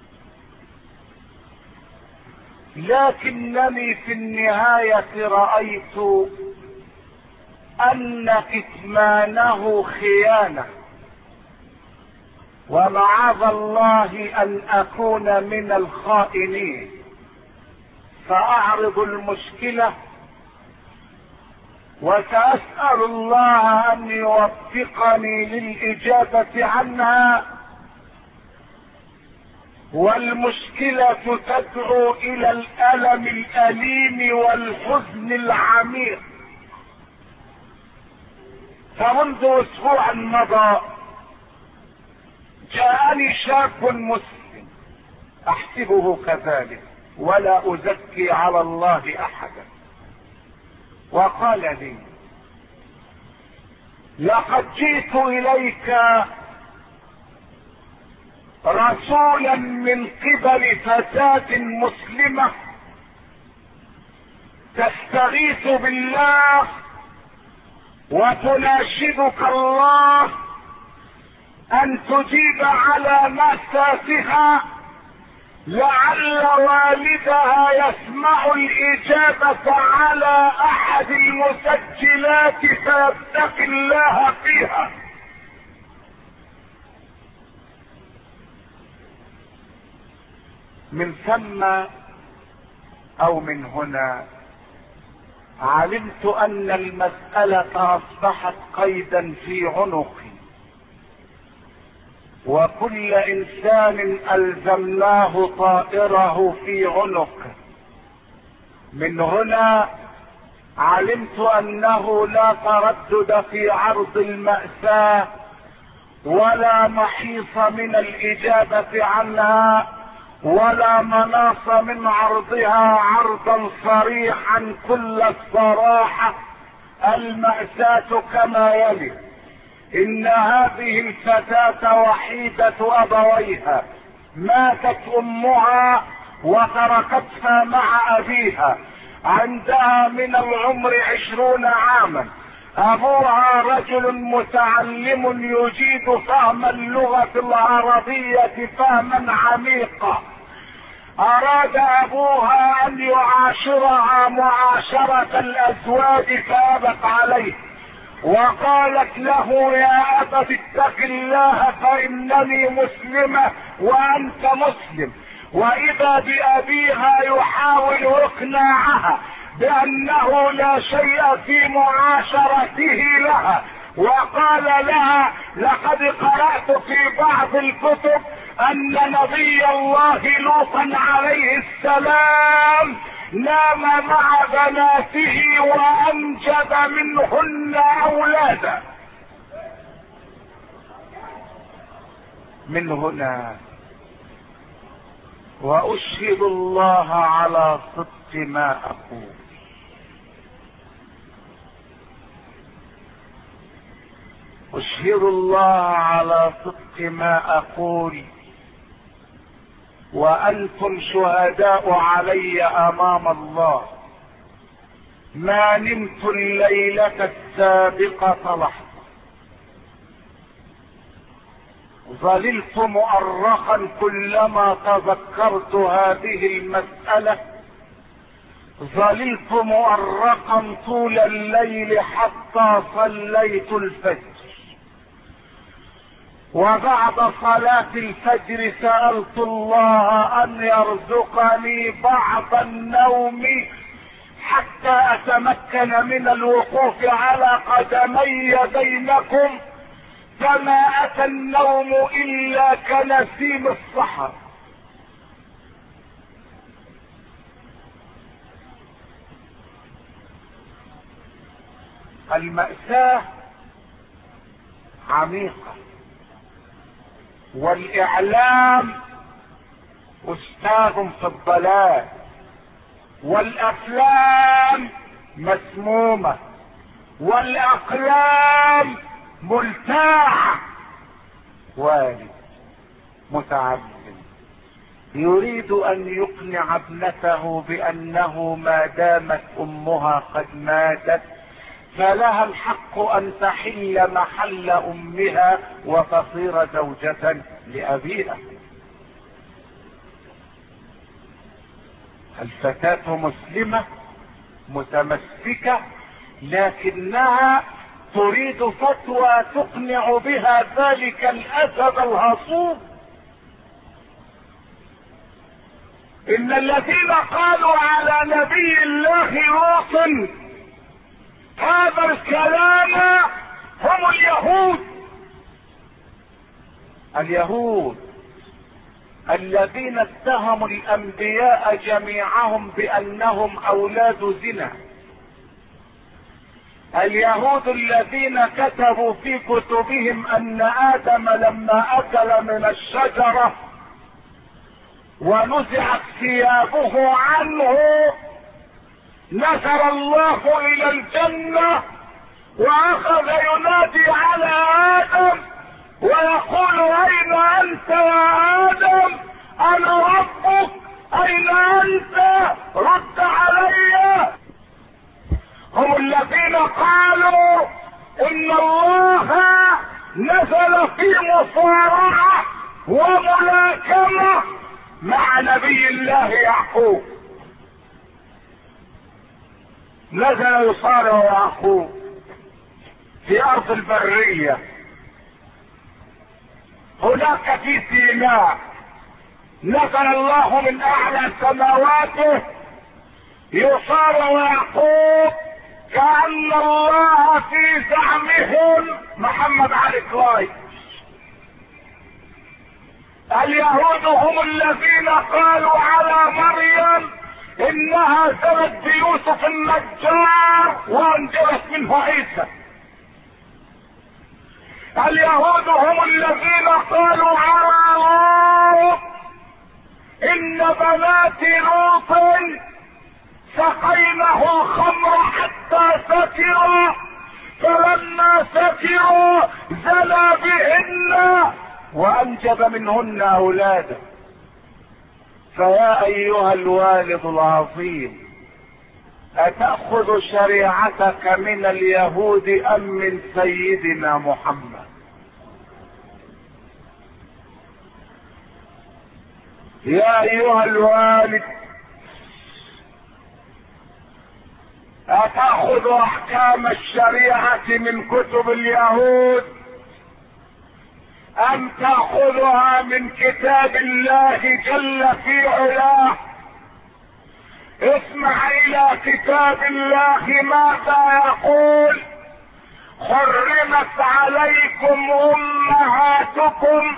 لكنني في النهاية رأيت ان كتمانه خيانة، ومعاذ الله ان اكون من الخائنين، فاعرض المشكلة وسأسأل الله ان يوفقني للاجابة عنها. والمشكلة تدعو الى الالم الاليم والحزن العميق. فمنذ اسبوع مضى جاءني شاب مسلم، احسبه كذلك ولا ازكي على الله احدا، وقال لي: لقد جئت اليك رسولا من قبل فتاة مسلمة تستغيث بالله وتناشدك الله ان تجيب على مأساتها، لعل والدها يسمع الاجابة على احد المسجلات فيتقي الله فيها. من ثم او من هنا علمت ان المسألة اصبحت قيدا في عنقي، وكل انسان الزمناه طائره في عنقه. من هنا علمت انه لا تردد في عرض المأساة ولا محيص من الاجابة عنها ولا مناص من عرضها عرضا صريحا كل الصراحة. المأساة كما يلي: ان هذه الفتاة وحيدة ابويها، ماتت امها وتركتها مع ابيها، عندها من العمر عشرون عاما. ابوها رجل متعلم يجيد فهم اللغة العربية فهما عميقا. اراد ابوها ان يعاشرها معاشرة الازواج فابت عليه، وقالت له: يا ابت اتق الله فانني مسلمة وانت مسلم. واذا بابيها يحاول اقناعها بانه لا شيء في معاشرته لها، وقال لها: لقد قرأت في بعض الكتب ان نبي الله لوطا عليه السلام نام مع بناته وانجب منهن اولادا. من هنا واشهد الله على صدق ما اقول، اشهد الله على صدق ما اقول، وانتم شهداء علي امام الله. ما نمت الليلة السابقة لحظة، ظللت مؤرخا كلما تذكرت هذه المسألة، ظللت مؤرقا طول الليل حتى صليت الفجر. وبعد صلاة الفجر سألت الله ان يرزقني بعض النوم حتى اتمكن من الوقوف على قدمي بينكم، فما اتى النوم الا كنسيم السحر. المأساة عميقة، والاعلام استاذ في الضلال، والافلام مسمومة، والاقلام ملتاعة. والد متعلم يريد ان يقنع ابنته بانه ما دامت امها قد ماتت فلها الحق ان تحل محل امها وتصير زوجة لابيها. الفتاة مسلمة متمسكة، لكنها تريد فتوى تقنع بها ذلك الاسد الهصوب. ان الذين قالوا على نبي الله لوط هذا الكلام هم اليهود. اليهود الذين اتهموا الانبياء جميعهم بانهم اولاد زنا. اليهود الذين كتبوا في كتبهم ان ادم لما اكل من الشجرة ونزعت ثيابه عنه نزل الله الى الجنة واخذ ينادي على ادم ويقول اين انت يا ادم؟ انا ربك، اين انت؟ رد علي. هم الذين قالوا ان الله نزل في مصارعة وملاكمة مع نبي الله يعقوب. نزل يصارع يعقوب في ارض البرية هناك في سيناء. نزل الله من اعلى سماواته يصارع يعقوب كأن الله في زعمهم محمد علي كلاي. اليهود هم الذين قالوا على مريم انها زنت بيوسف النجار وانجبت منه عيسى. اليهود هم الذين قالوا على لوط ان بنات لوط سقينه الخمر حتى سكروا فلما سكروا زنى بهن وانجب منهن اولادا. فيا ايها الوالد العظيم اتأخذ شريعتك من اليهود ام من سيدنا محمد؟ يا ايها الوالد اتأخذ احكام الشريعة من كتب اليهود ام تأخذها من كتاب الله جل في علاه؟ اسمع الى كتاب الله ماذا يقول: حرمت عليكم امهاتكم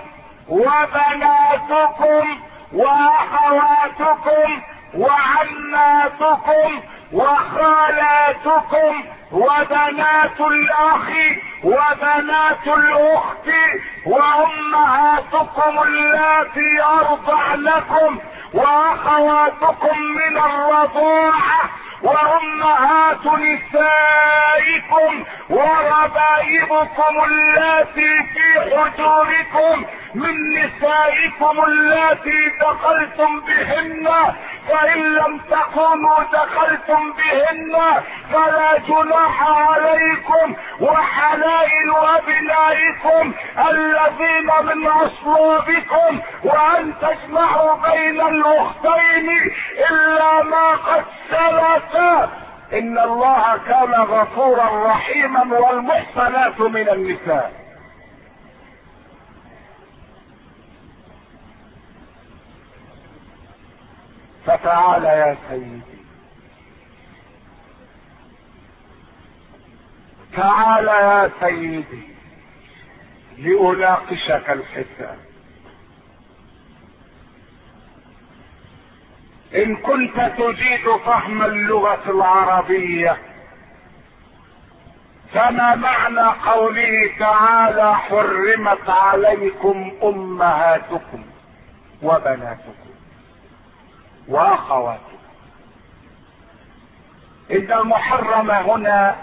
وبناتكم واخواتكم وعماتكم وخالاتكم وبنات الاخ وبنات الاخت وامهاتكم اللاتي ارضعنكم واخواتكم من الرضاعة وامهات نسائكم وربائبكم اللاتي في حجوركم من نسائكم اللاتي دخلتم بهن، فان لم تكونوا دخلتم بهن فلا جناح عليكم، وحلائل ابنائكم الذين من اصلابكم، وان تجمعوا بين الاختين الا ما قد سلف، ان الله كان غفورا رحيما. والمحصنات من النساء فتعال يا سيدي، تعال يا سيدي لأناقشك الحساب. ان كنت تريد فهم اللغة العربية فما معنى قوله تعالى حرمت عليكم امهاتكم وبناتكم واخواتكم؟ ان المحرم هنا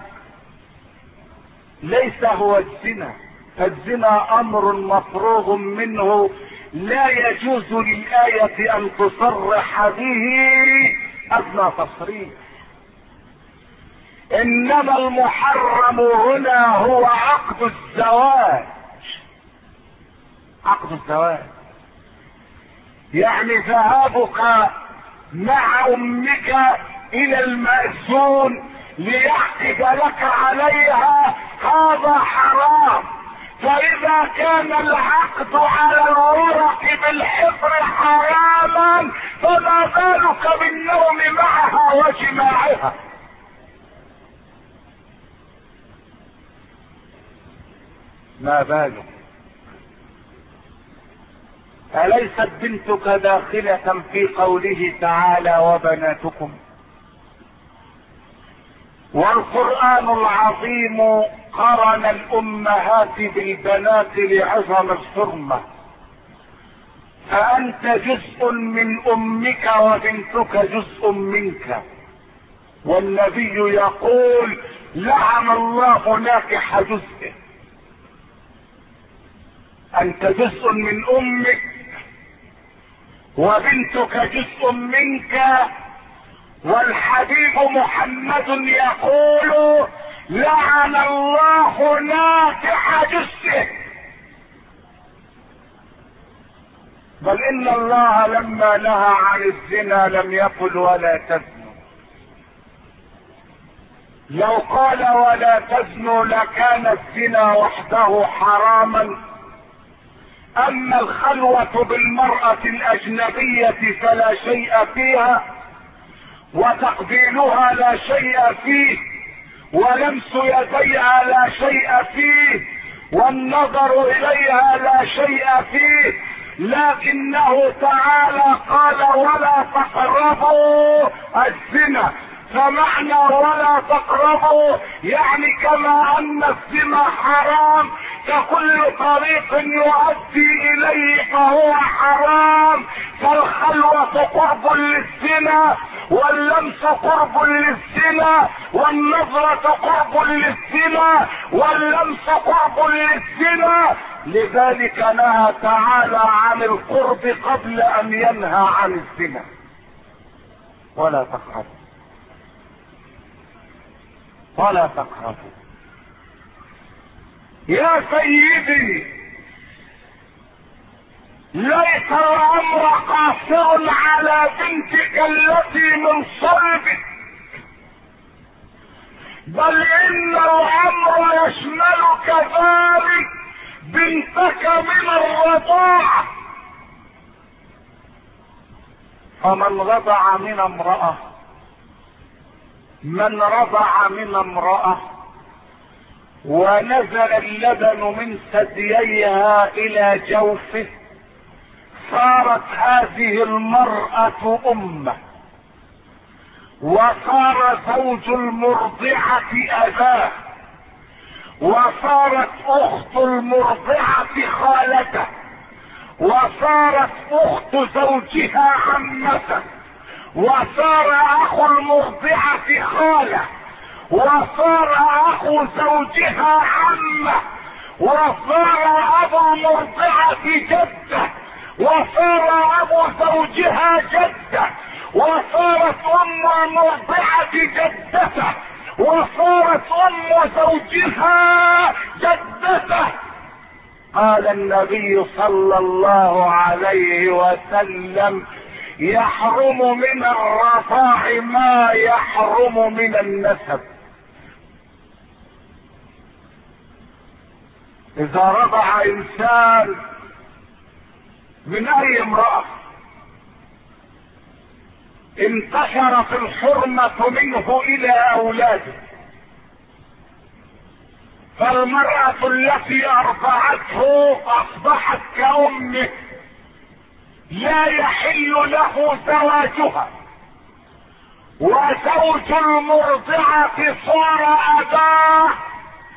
ليس هو الزنا، فالزنا امر مفروغ منه لا يجوز للآية ان تصرح به ادنى تصريح. انما المحرم هنا هو عقد الزواج. عقد الزواج يعني ذهابك مع امك الى المأذون ليعقد لك عليها، هذا حرام. فاذا كان العقد على الورق بالحفر حراما، فما بالك بالنوم معها وجماعها؟ ما بالك؟ أليست بنتك داخلة في قوله تعالى وبناتكم؟ والقرآن العظيم قرن الأمهات بالبنات لعظم الحرمة. فأنت جزء من أمك وبنتك جزء منك، والنبي يقول لعن الله ناكح جزءه. أنت جزء من أمك وبنتك جزء منك، والحبيب محمد يقول لعن الله ناكح جثه. بل ان الله لما نهى عن الزنا لم يقل ولا تزنوا. لو قال ولا تزنوا لكان الزنا وحده حراما، اما الخلوة بالمرأة الاجنبية فلا شيء فيها، وتقبيلها لا شيء فيه، ولمس يديها لا شيء فيه، والنظر اليها لا شيء فيه، لكنه تعالى قال ولا تقربوا الزنا. فمعنى ولا تقربوا يعني كما ان الزنا حرام، فكل طريق يؤدي اليه فهو حرام. فالخلوة قرب للزنا، واللمس قرب للزنا، والنظرة قرب للزنا، واللمس قرب للزنا. لذلك نهى تعالى عن القرب قبل ان ينهى عن الزنا. ولا تقربوا ولا تقربوا. يا سيدي، ليس الامر قاصر على بنتك التي من صلبك، بل ان الامر يشمل كذلك بنتك من الرضاعة. فمن رضع من امرأة من رضع من امرأة ونزل اللبن من ثدييها الى جوفه، صارت هذه المرأة امه، وصار زوج المرضعة اباه، وصارت اخت المرضعة خالته، وصارت اخت زوجها عمته، وصار اخو المرضعة خاله، وصار اخو زوجها عمه، وصار ابو المرضعة جده، وصار ابو زوجها جده، وصارت ام المرضعة جدته، وصارت ام زوجها جدته. قال النبي صلى الله عليه وسلم يحرم من الرضاع ما يحرم من النسب. اذا رضع انسان من اي امرأة انتشرت الحرمة منه الى اولاده، فالمرأة التي ارضعته اصبحت كأمه، لا يحل له زواجها، وزوج المرضعة صار اباه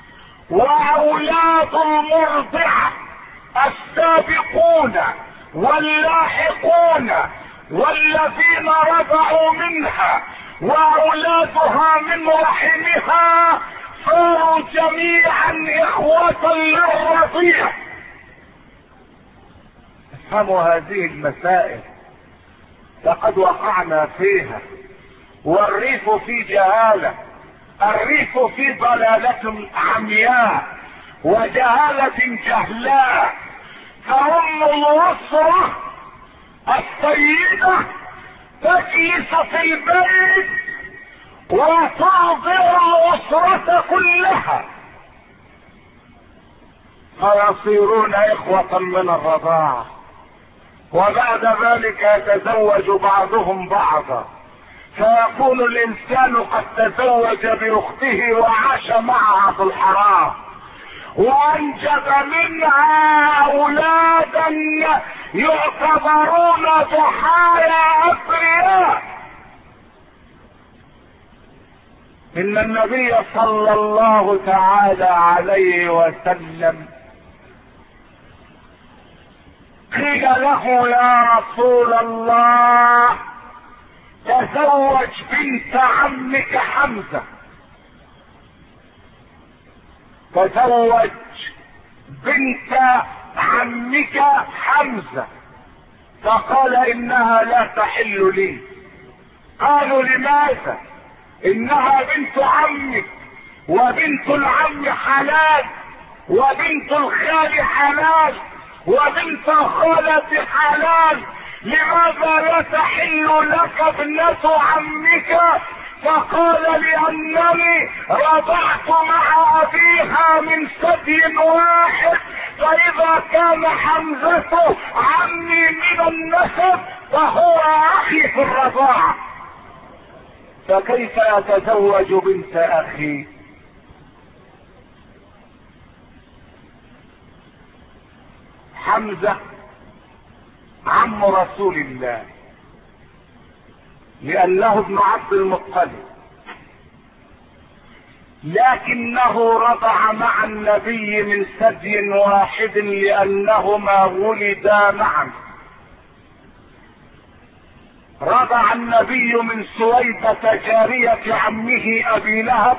واولاد المرضعة السابقون واللاحقون والذين رضعوا منها واولادها من رحمها صاروا جميعا اخوة للرضيع. افهموا هذه المسائل، لقد وقعنا فيها، والريف في جهالة، الريف في ضلالة عمياء وجهالة جهلاء. فأم الأسرة السيدة تجلس في البيت وترضع الأسرة كلها، فيصيرون إخوة من الرضاعة، وبعد ذلك يتزوج بعضهم بعضا، فيكون الإنسان قد تزوج بأخته وعاش معها في الحرام وأنجب منها أولادا يعتبرون ضحايا أبرياء. إن النبي صلى الله تعالى عليه وسلم قيل له يا رسول الله تزوج بنت عمك حمزة، تزوج بنت عمك حمزة، فقال انها لا تحل لي. قالوا لماذا؟ انها بنت عمك، وبنت العم حلال، وبنت الخال حلال، وبنت الخالة حلال، لماذا لا تحل لك ابنة عمك؟ فقال لأنني رضعت مع أبيها من ثدي واحد، فإذا كان حمزة عمي من النسب فهو أخي في الرضاعة، فكيف يتزوج بنت أخي؟ حمزة عم رسول الله لأنه ابن عبد المطلب، لكنه رضع مع النبي من ثدي واحد لأنهما ولدا معا. رضع النبي من سويبة جارية عمه أبي لهب،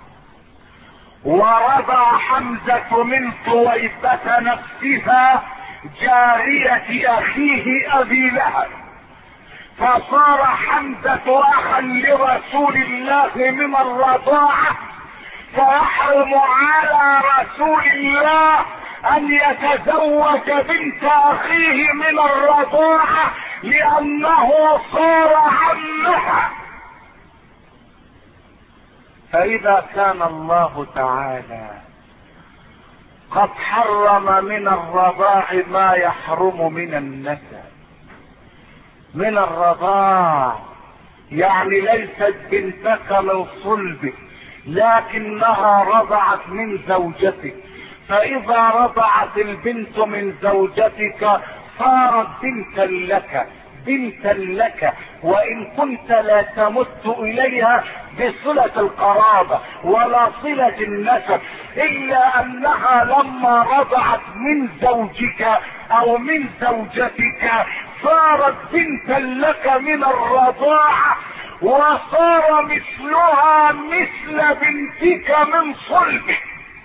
ورضع حمزة من سويبة نفسها جارية أخيه أبي لهب، فصار حمزة أخا لرسول الله من الرضاعة، فيحرم على رسول الله أن يتزوج بنت أخيه من الرضاعة لأنه صار عمها. فإذا كان الله تعالى قد حرم من الرضاع ما يحرم من النسب، من الرضاع يعني ليست بنتك من صلبك لكنها رضعت من زوجتك، فإذا رضعت البنت من زوجتك صارت بنتا لك، بنتا لك، وإن كنت لا تمت إليها بصلة القرابة ولا صلة النسب، إلا أنها لما رضعت من زوجك أو من زوجتك صارت بنتا لك من الرضاعة، وصار مثلها مثل بنتك من صلبك.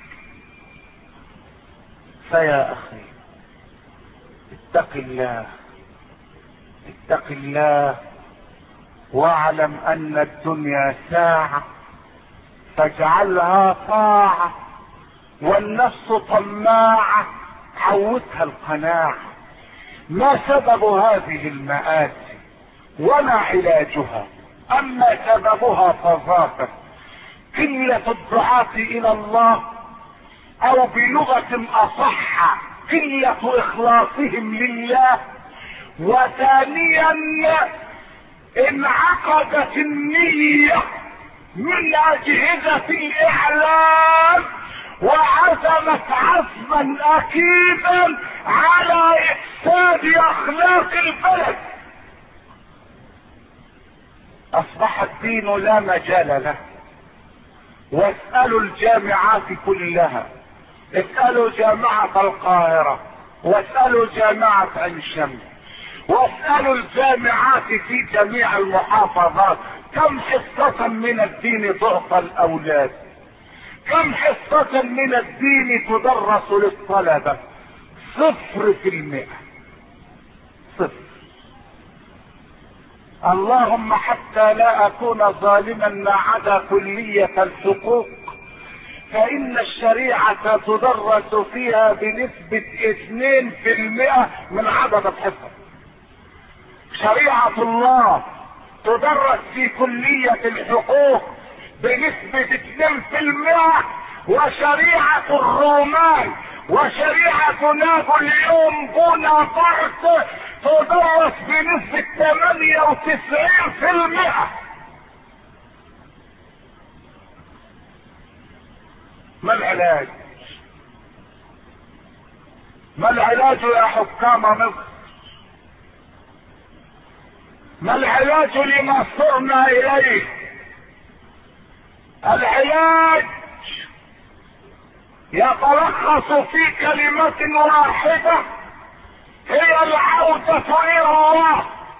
فيا أخي اتق الله، اتق الله، واعلم ان الدنيا ساعة فاجعلها طاعة، والنفس طماعة عودها القناعة. ما سبب هذه المآسي وما علاجها؟ اما سببها فظاهر قلة الدعاة الى الله، او بلغة اصح قلة اخلاصهم لله، وثانيا انعقدت النية من اجهزة الاعلام وعزمت عزما اكيدا على افساد اخلاق البلد، اصبح الدين لا مجال له، واسألوا الجامعات كلها، اسألوا جامعة القاهرة، واسألوا جامعة عين شمس، واسألوا الجامعات في جميع المحافظات كم حصة من الدين تعطى الأولاد، كم حصة من الدين تدرس للطلبة؟ صفر في المئة، صفر. اللهم حتى لا أكون ظالما ما عدا كلية الحقوق، فإن الشريعة تدرس فيها بنسبة اثنين في المئة من عدد الحصص. شريعة الله تدرس في كلية الحقوق بنسبة اثنين في المئة، وشريعة الرومان وشريعة نابليون بونابرت تدرس بنسبة ثمانية وتسعين في المئة. ما العلاج؟ ما العلاج يا حكام مصر؟ ما العلاج لما صرنا اليه؟ العلاج يتلخص في كلمة واحدة، هي العودة الى الله.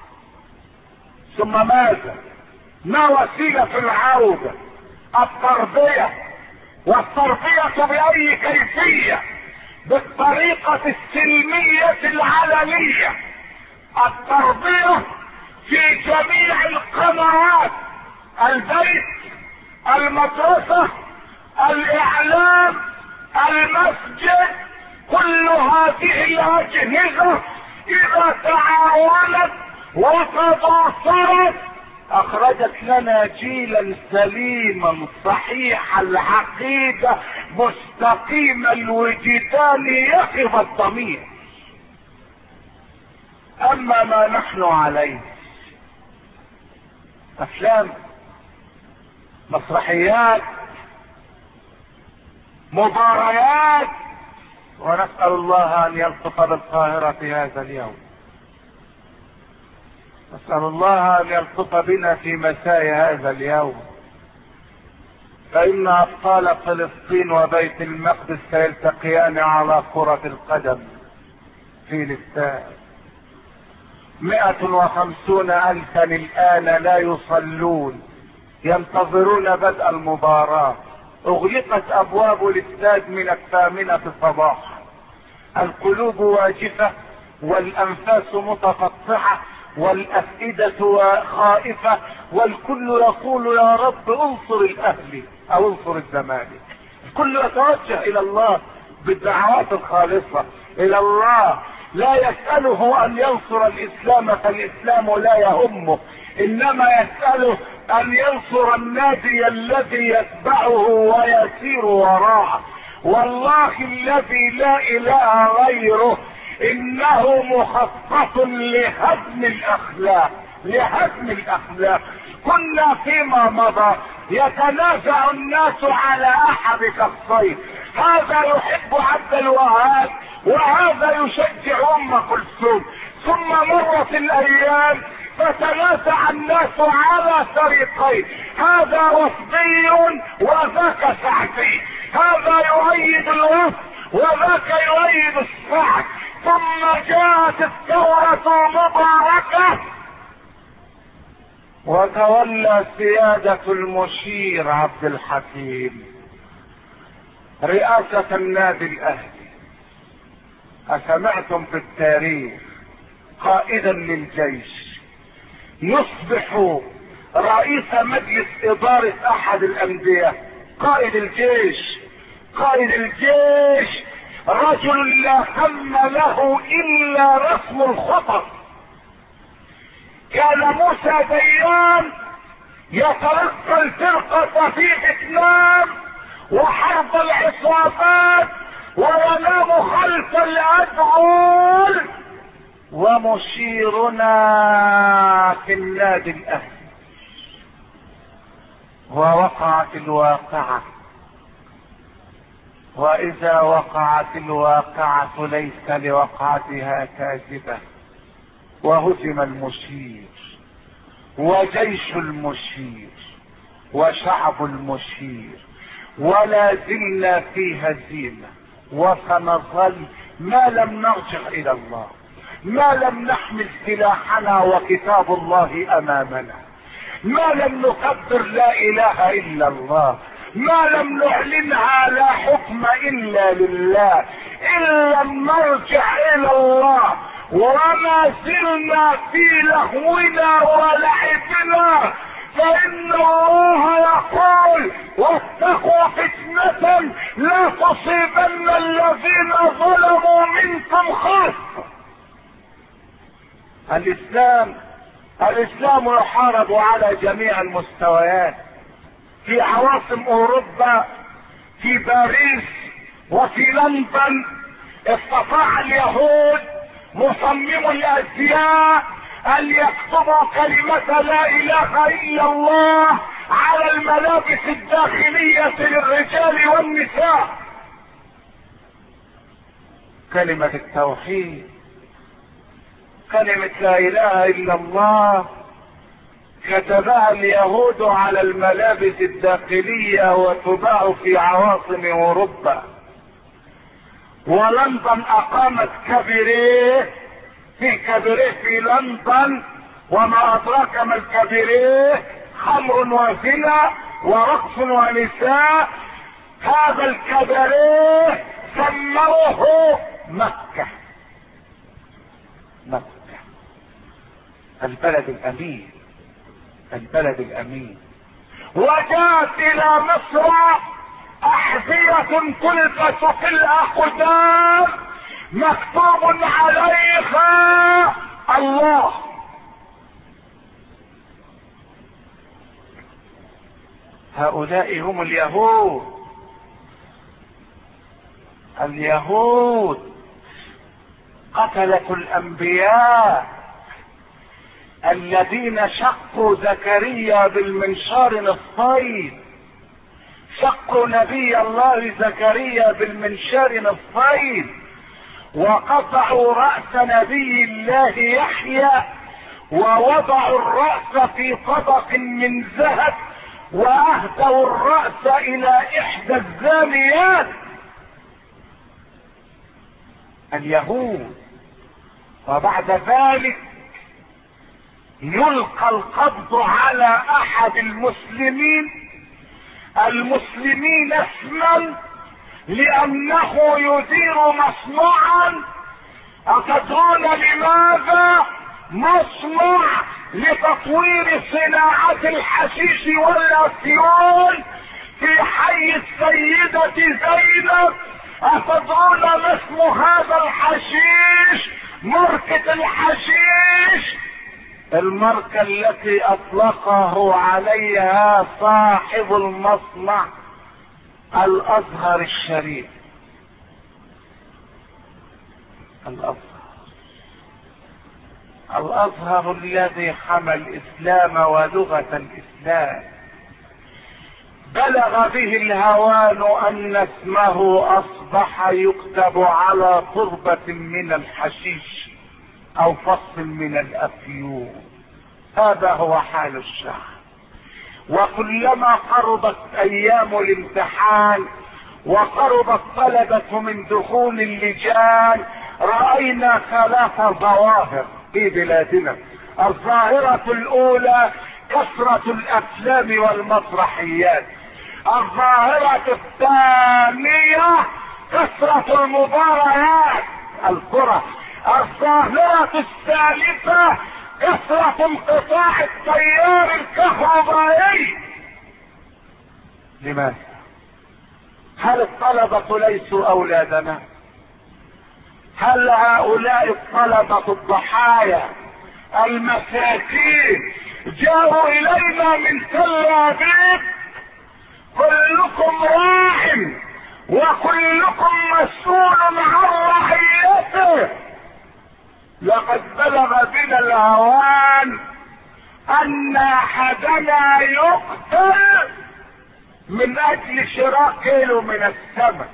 ثم ماذا؟ ما وسيلة العودة؟ التربية. والتربية بأي كيفية؟ بالطريقة السلمية العلنية. التربية في جميع القنوات، البيت، المدرسة، الاعلام، المسجد، كل هذه الاجهزة اذا تعاونت وتضافرت اخرجت لنا جيلا سليما صحيح العقيدة مستقيم الوجدان يقظ الضمير. اما ما نحن عليه افلام، مسرحيات، مباريات، ونسأل الله ان يلطف بالقاهرة في هذا اليوم. نسأل الله ان يلطف بنا في مساء هذا اليوم، فإن أبطال فلسطين وبيت المقدس سيلتقيان على كرة القدم في الاستاد. مئة وخمسون ألفا الآن لا يصلون، ينتظرون بدء المباراة. أغلقت أبواب الاستاد من الثامنة صباحا، القلوب واجفة والأنفاس متقطعة والأفئدة خائفة، والكل يقول يا رب انصر الأهلي أو انصر الزمالك. الكل يتوجه إلى الله بالدعوات الخالصة إلى الله، لا يسأله أن ينصر الإسلام فالإسلام لا يهمه، إنما يسأله أن ينصر النادي الذي يتبعه ويسير وراءه. والله الذي لا إله غيره إنه مخطط لهدم الأخلاق، لهدم الأخلاق. كنا فيما مضى يتنازع الناس على أحد شخصين، هذا يحب عبد الوهاب وهذا يشجع أم كلثوم، ثم مرت الأيام فتنازع الناس على فريقين، هذا وفدي وذاك سعدي، هذا يؤيد الوفد وذاك يؤيد السعد. ثم جاءت الثورة مباركة وتولى سيادة المشير عبد الحكيم رئاسة النادي الأهلي. أسمعتم في التاريخ قائدا للجيش يصبح رئيس مجلس إدارة أحد الأندية؟ قائد الجيش، قائد الجيش رجل لا هم له إلا رسم الخطط. كان موسى ديان يتلقى الفرقة في فيتنام وحرب العصابات وينام خلف الأدغال، ومشيرنا في النادي الأهلي. ووقعت الواقعة، وإذا وقعت الواقعة ليس لوقعتها كاذبة، وهزم المشير وجيش المشير وشعب المشير ولا زلنا في هزيمة، وسنظل ما لم نرجع الى الله، ما لم نحمل سلاحنا وكتاب الله امامنا، ما لم نكبر لا اله الا الله، ما لم نعلنها لا حكم الا لله، ان لم نرجع الى الله وما زلنا في لهونا ولعبنا، فإن الله يقول واتقوا فتنة لا تصيبن الذين ظلموا منكم خاصة. الإسلام الإسلام يحارب على جميع المستويات، في عواصم أوروبا، في باريس وفي لندن استطاع اليهود مصمم الأزياء ان يكتبوا كلمة لا اله الا الله على الملابس الداخلية للرجال والنساء. كلمة التوحيد، كلمة لا اله الا الله كتبها اليهود على الملابس الداخلية وتباع في عواصم اوروبا. ولندن اقامت كبيريه في كبيريه في لندن، وما ادراك ما الكبيريه، خمر وزنا ورقص ونساء. هذا الكبيريه سموه مكة. مكة البلد الامين، البلد الامين. وجاءت الى مصر احذية تلبس في الاقدام مكتوب عليها الله. هؤلاء هم اليهود. اليهود قتلة الانبياء الذين شقوا زكريا بالمنشار نصفين، شقوا نبي الله زكريا بالمنشار نصفين، وقطعوا رأس نبي الله يحيى، ووضعوا الرأس في طبق من ذهب، واهدوا الرأس الى احدى الزانيات. اليهود. وبعد ذلك يلقى القبض على احد المسلمين المسلمين اسما لانه يدير مصنعا. أتدرون لماذا؟ مصنع لتطوير صناعة الحشيش والافيون في حي السيدة زينب. أتدرون ما اسم هذا الحشيش؟ ماركة الحشيش، الماركة التي اطلقه عليها صاحب المصنع الازهر الشريف. الازهر الازهر الذي حمى الاسلام ولغة الاسلام. بلغ به الهوان ان اسمه اصبح يكتب على تربة من الحشيش او فصل من الافيون. هذا هو حال الشعب. وكلما قربت ايام الامتحان وقرب الطلبة من دخول اللجان رأينا ثلاث ظواهر في بلادنا. الظاهرة الاولى كثرة الافلام والمسرحيات. الظاهرة الثانية كثرة المباريات الكرة. الظاهرة الثالثة كثرة انقطاع التيار الكهربائي. لماذا؟ هل الطلبة ليسوا اولادنا؟ هل هؤلاء الطلبة الضحايا المساكين جاءوا الينا من تل ابيب؟ كلكم راع وكلكم مسؤول عن رعيته. لقد بلغ بنا الهوان ان احدنا يقتل من اجل شراء كيلو من السمك.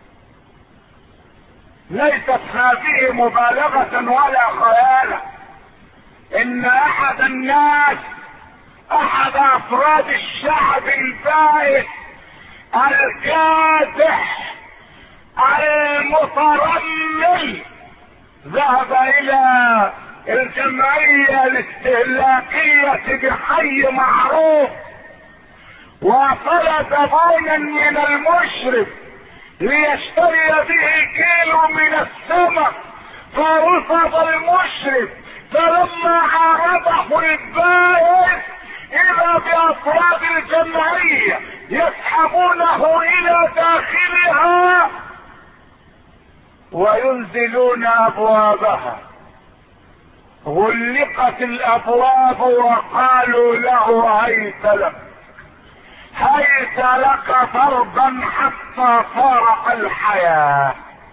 ليست هذه مبالغة ولا خيالا. ان احد الناس، احد افراد الشعب البائس الكادح المترمل ذهب الى الجمعية الاستهلاكية بحي معروف وطلب زبونا من المشرف ليشتري به كيلو من السمك، فرفض المشرف. فلما عارضه البائع اذا بافراد الجمعية يسحبونه الى داخلها وينزلون ابوابها. غلقت الابواب وقالوا له هيت لك هيت لك ضربا حتى فارق الحياة،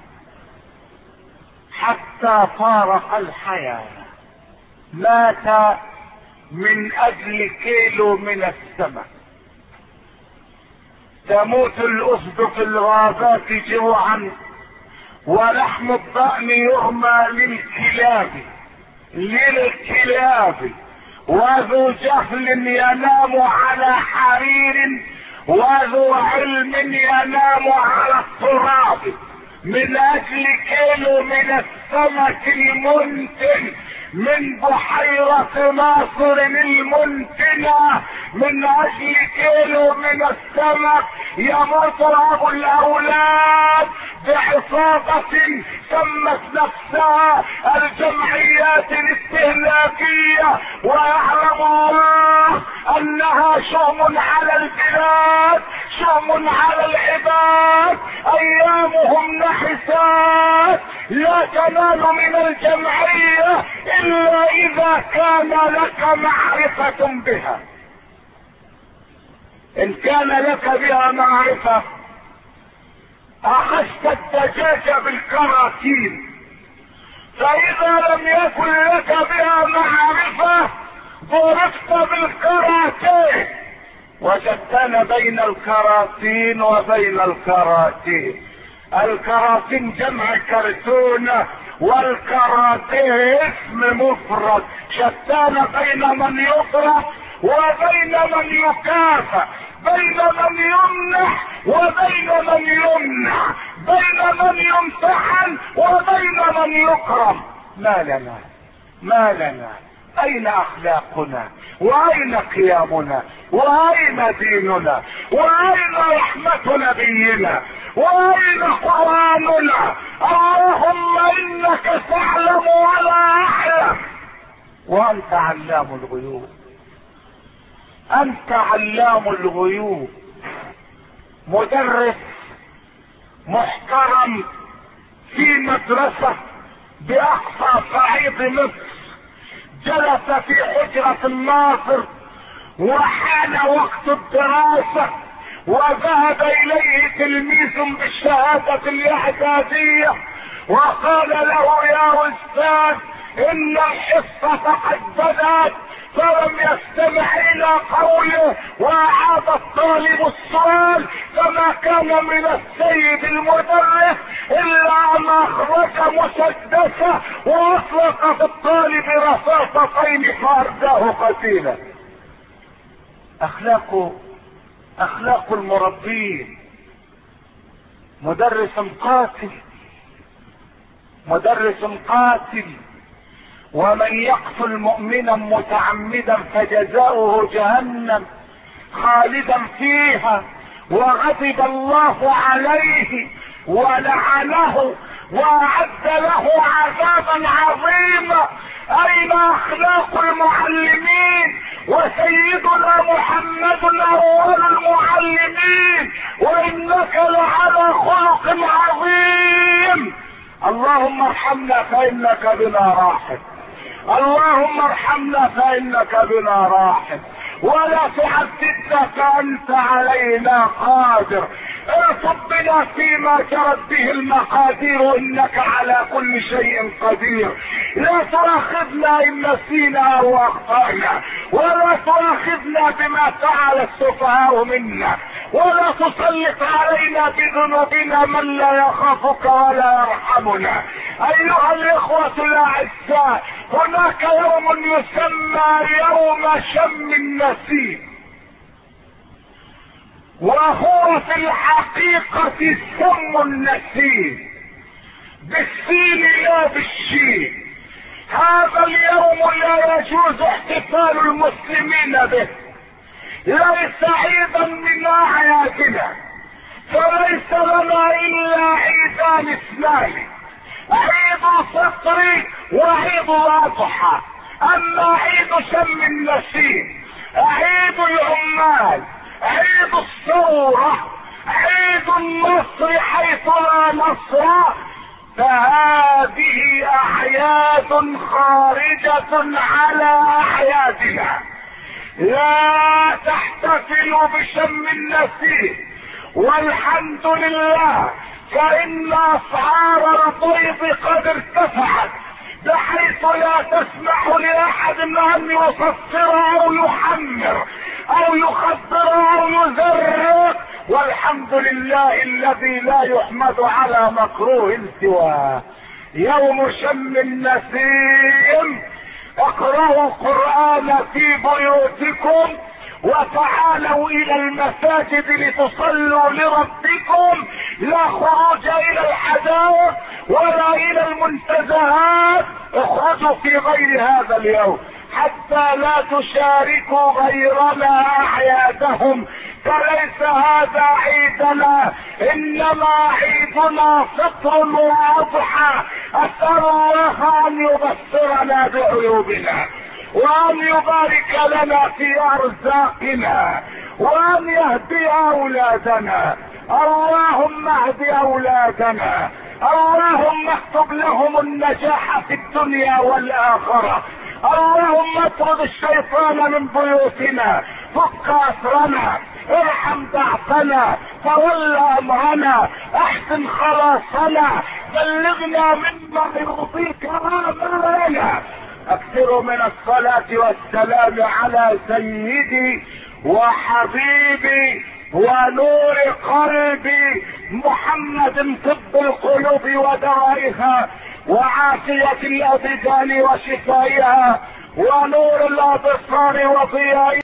حتى فارق الحياة. مات من اجل كيلو من السمك. تموت الاسد في الغابات جوعا ولحم الضأن يرمى للكلاب للكلاب وذو جهل ينام على حرير وذو علم ينام على التراب من اجل كيلو من السمك المنتن من بحيرة ناصر المنتنة. من اجل كيلو من السمك يموت ابو الاولاد بعصابة سمت نفسها الجمعيات الاستهلاكية، ويعلم الله انها شؤم على البلاد، شؤم على العباد. ايامهم نحسات لا تنال من الجمعية الا اذا كان لك معرفة بها. ان كان لك بها معرفة اخذت الدجاج بالكراتين، فاذا لم يكن لك بها معرفة ضربت بالكراتين. وشتان بين الكراتين وبين الكراتين. الكراتين جمع كرتونة والكراتين اسم مفرد. شتان بين من يضرب وبين من يكافئ، بين من يمنح وبين من يمنع، بين من يمتحن وبين من يكرم. ما لنا ما لنا اين اخلاقنا واين قيامنا واين ديننا واين رحمة نبينا واين قرآننا؟ اللهم انك تعلم ولا اعلم وانت علام الغيوب، انت علام الغيوب. مدرس محترم في مدرسة باقصى صعيد مصر جلس في حجرة الناصر وحان وقت الدراسة، وذهب اليه تلميذ بالشهادة الاعدادية وقال له يا استاذ ان الحصة قد بدأت، فلم يستمع الى قوله واعاد الطالب السؤال. فما كان من السيد المدرس الا ان اخرج مسدسه واطلق في الطالب رصاصتين فارداه قتيلا. اخلاق اخلاق المربين. مدرس قاتل، مدرس قاتل. ومن يقتل مؤمنا متعمدا فجزاؤه جهنم خالدا فيها وغضب الله عليه ولعنه واعد له عذابا عظيما. اين اخلاق المعلمين؟ وسيدنا محمد اول المعلمين، وانك لعلى خلق عظيم. اللهم ارحمنا فانك بنا راحم، اللهم ارحمنا فانك بنا راحم، ولا تعذبنا فانت علينا قادر. ارفض بنا فيما جرت به المقادير انك على كل شيء قدير. لا تؤاخذنا ان نسينا او اخطانا، ولا تؤاخذنا بما فعل السفهاء منا، ولا تسلط علينا بذنوبنا من لا يخافك ولا يرحمنا. ايها الاخوة الاعزاء، هناك يوم يسمى يوم شم النسيم. وهو في الحقيقة سم النسيم، بالسين لا بالشين. هذا اليوم لا يجوز احتفال المسلمين به، ليس عيدا من اعيادنا، فليس لنا الا عيدان اثنان، عيد الفطر وعيد الاضحى. اما عيد شم النسيم، عيد العمال، عيد الثورة، عيد النصر حيث لا نصر، فهذه اعياد خارجة على اعيادنا. لا تحتفلوا بشم النسيم، والحمد لله فان اسعار البيض قد ارتفعت بحيث لا تسمح لاحد ان يصفر او يحمر او يخدر او يزرق، والحمد لله الذي لا يحمد على مكروه سواه. يوم شم النسيم اقرأوا القرآن في بيوتكم، وتعالوا الى المساجد لتصلوا لربكم، لا خروج الى الحدائق ولا الى المنتزهات. اخرجوا في غير هذا اليوم حتى لا تشاركوا غيرنا اعيادهم، فليس هذا عيدنا، انما عيدنا فطر واضحى. اسال الله ان يبصرنا بعيوبنا، وان يبارك لنا في ارزاقنا، وان يهدي اولادنا. اللهم اهد اولادنا، اللهم اكتب لهم النجاح في الدنيا والاخرة. اللهم اطرد الشيطان من بيوتنا، فك اسرنا، ارحم ضعفنا، تول امرنا، احسن خلاصنا، بلغنا مما يرضيك امالنا. اكثروا من الصلاة والسلام على سيدي وحبيبي ونور قلبي محمد، طب القلوب ودوائها، وعافية الابدان وشفائها، ونور الابصار وضيائها.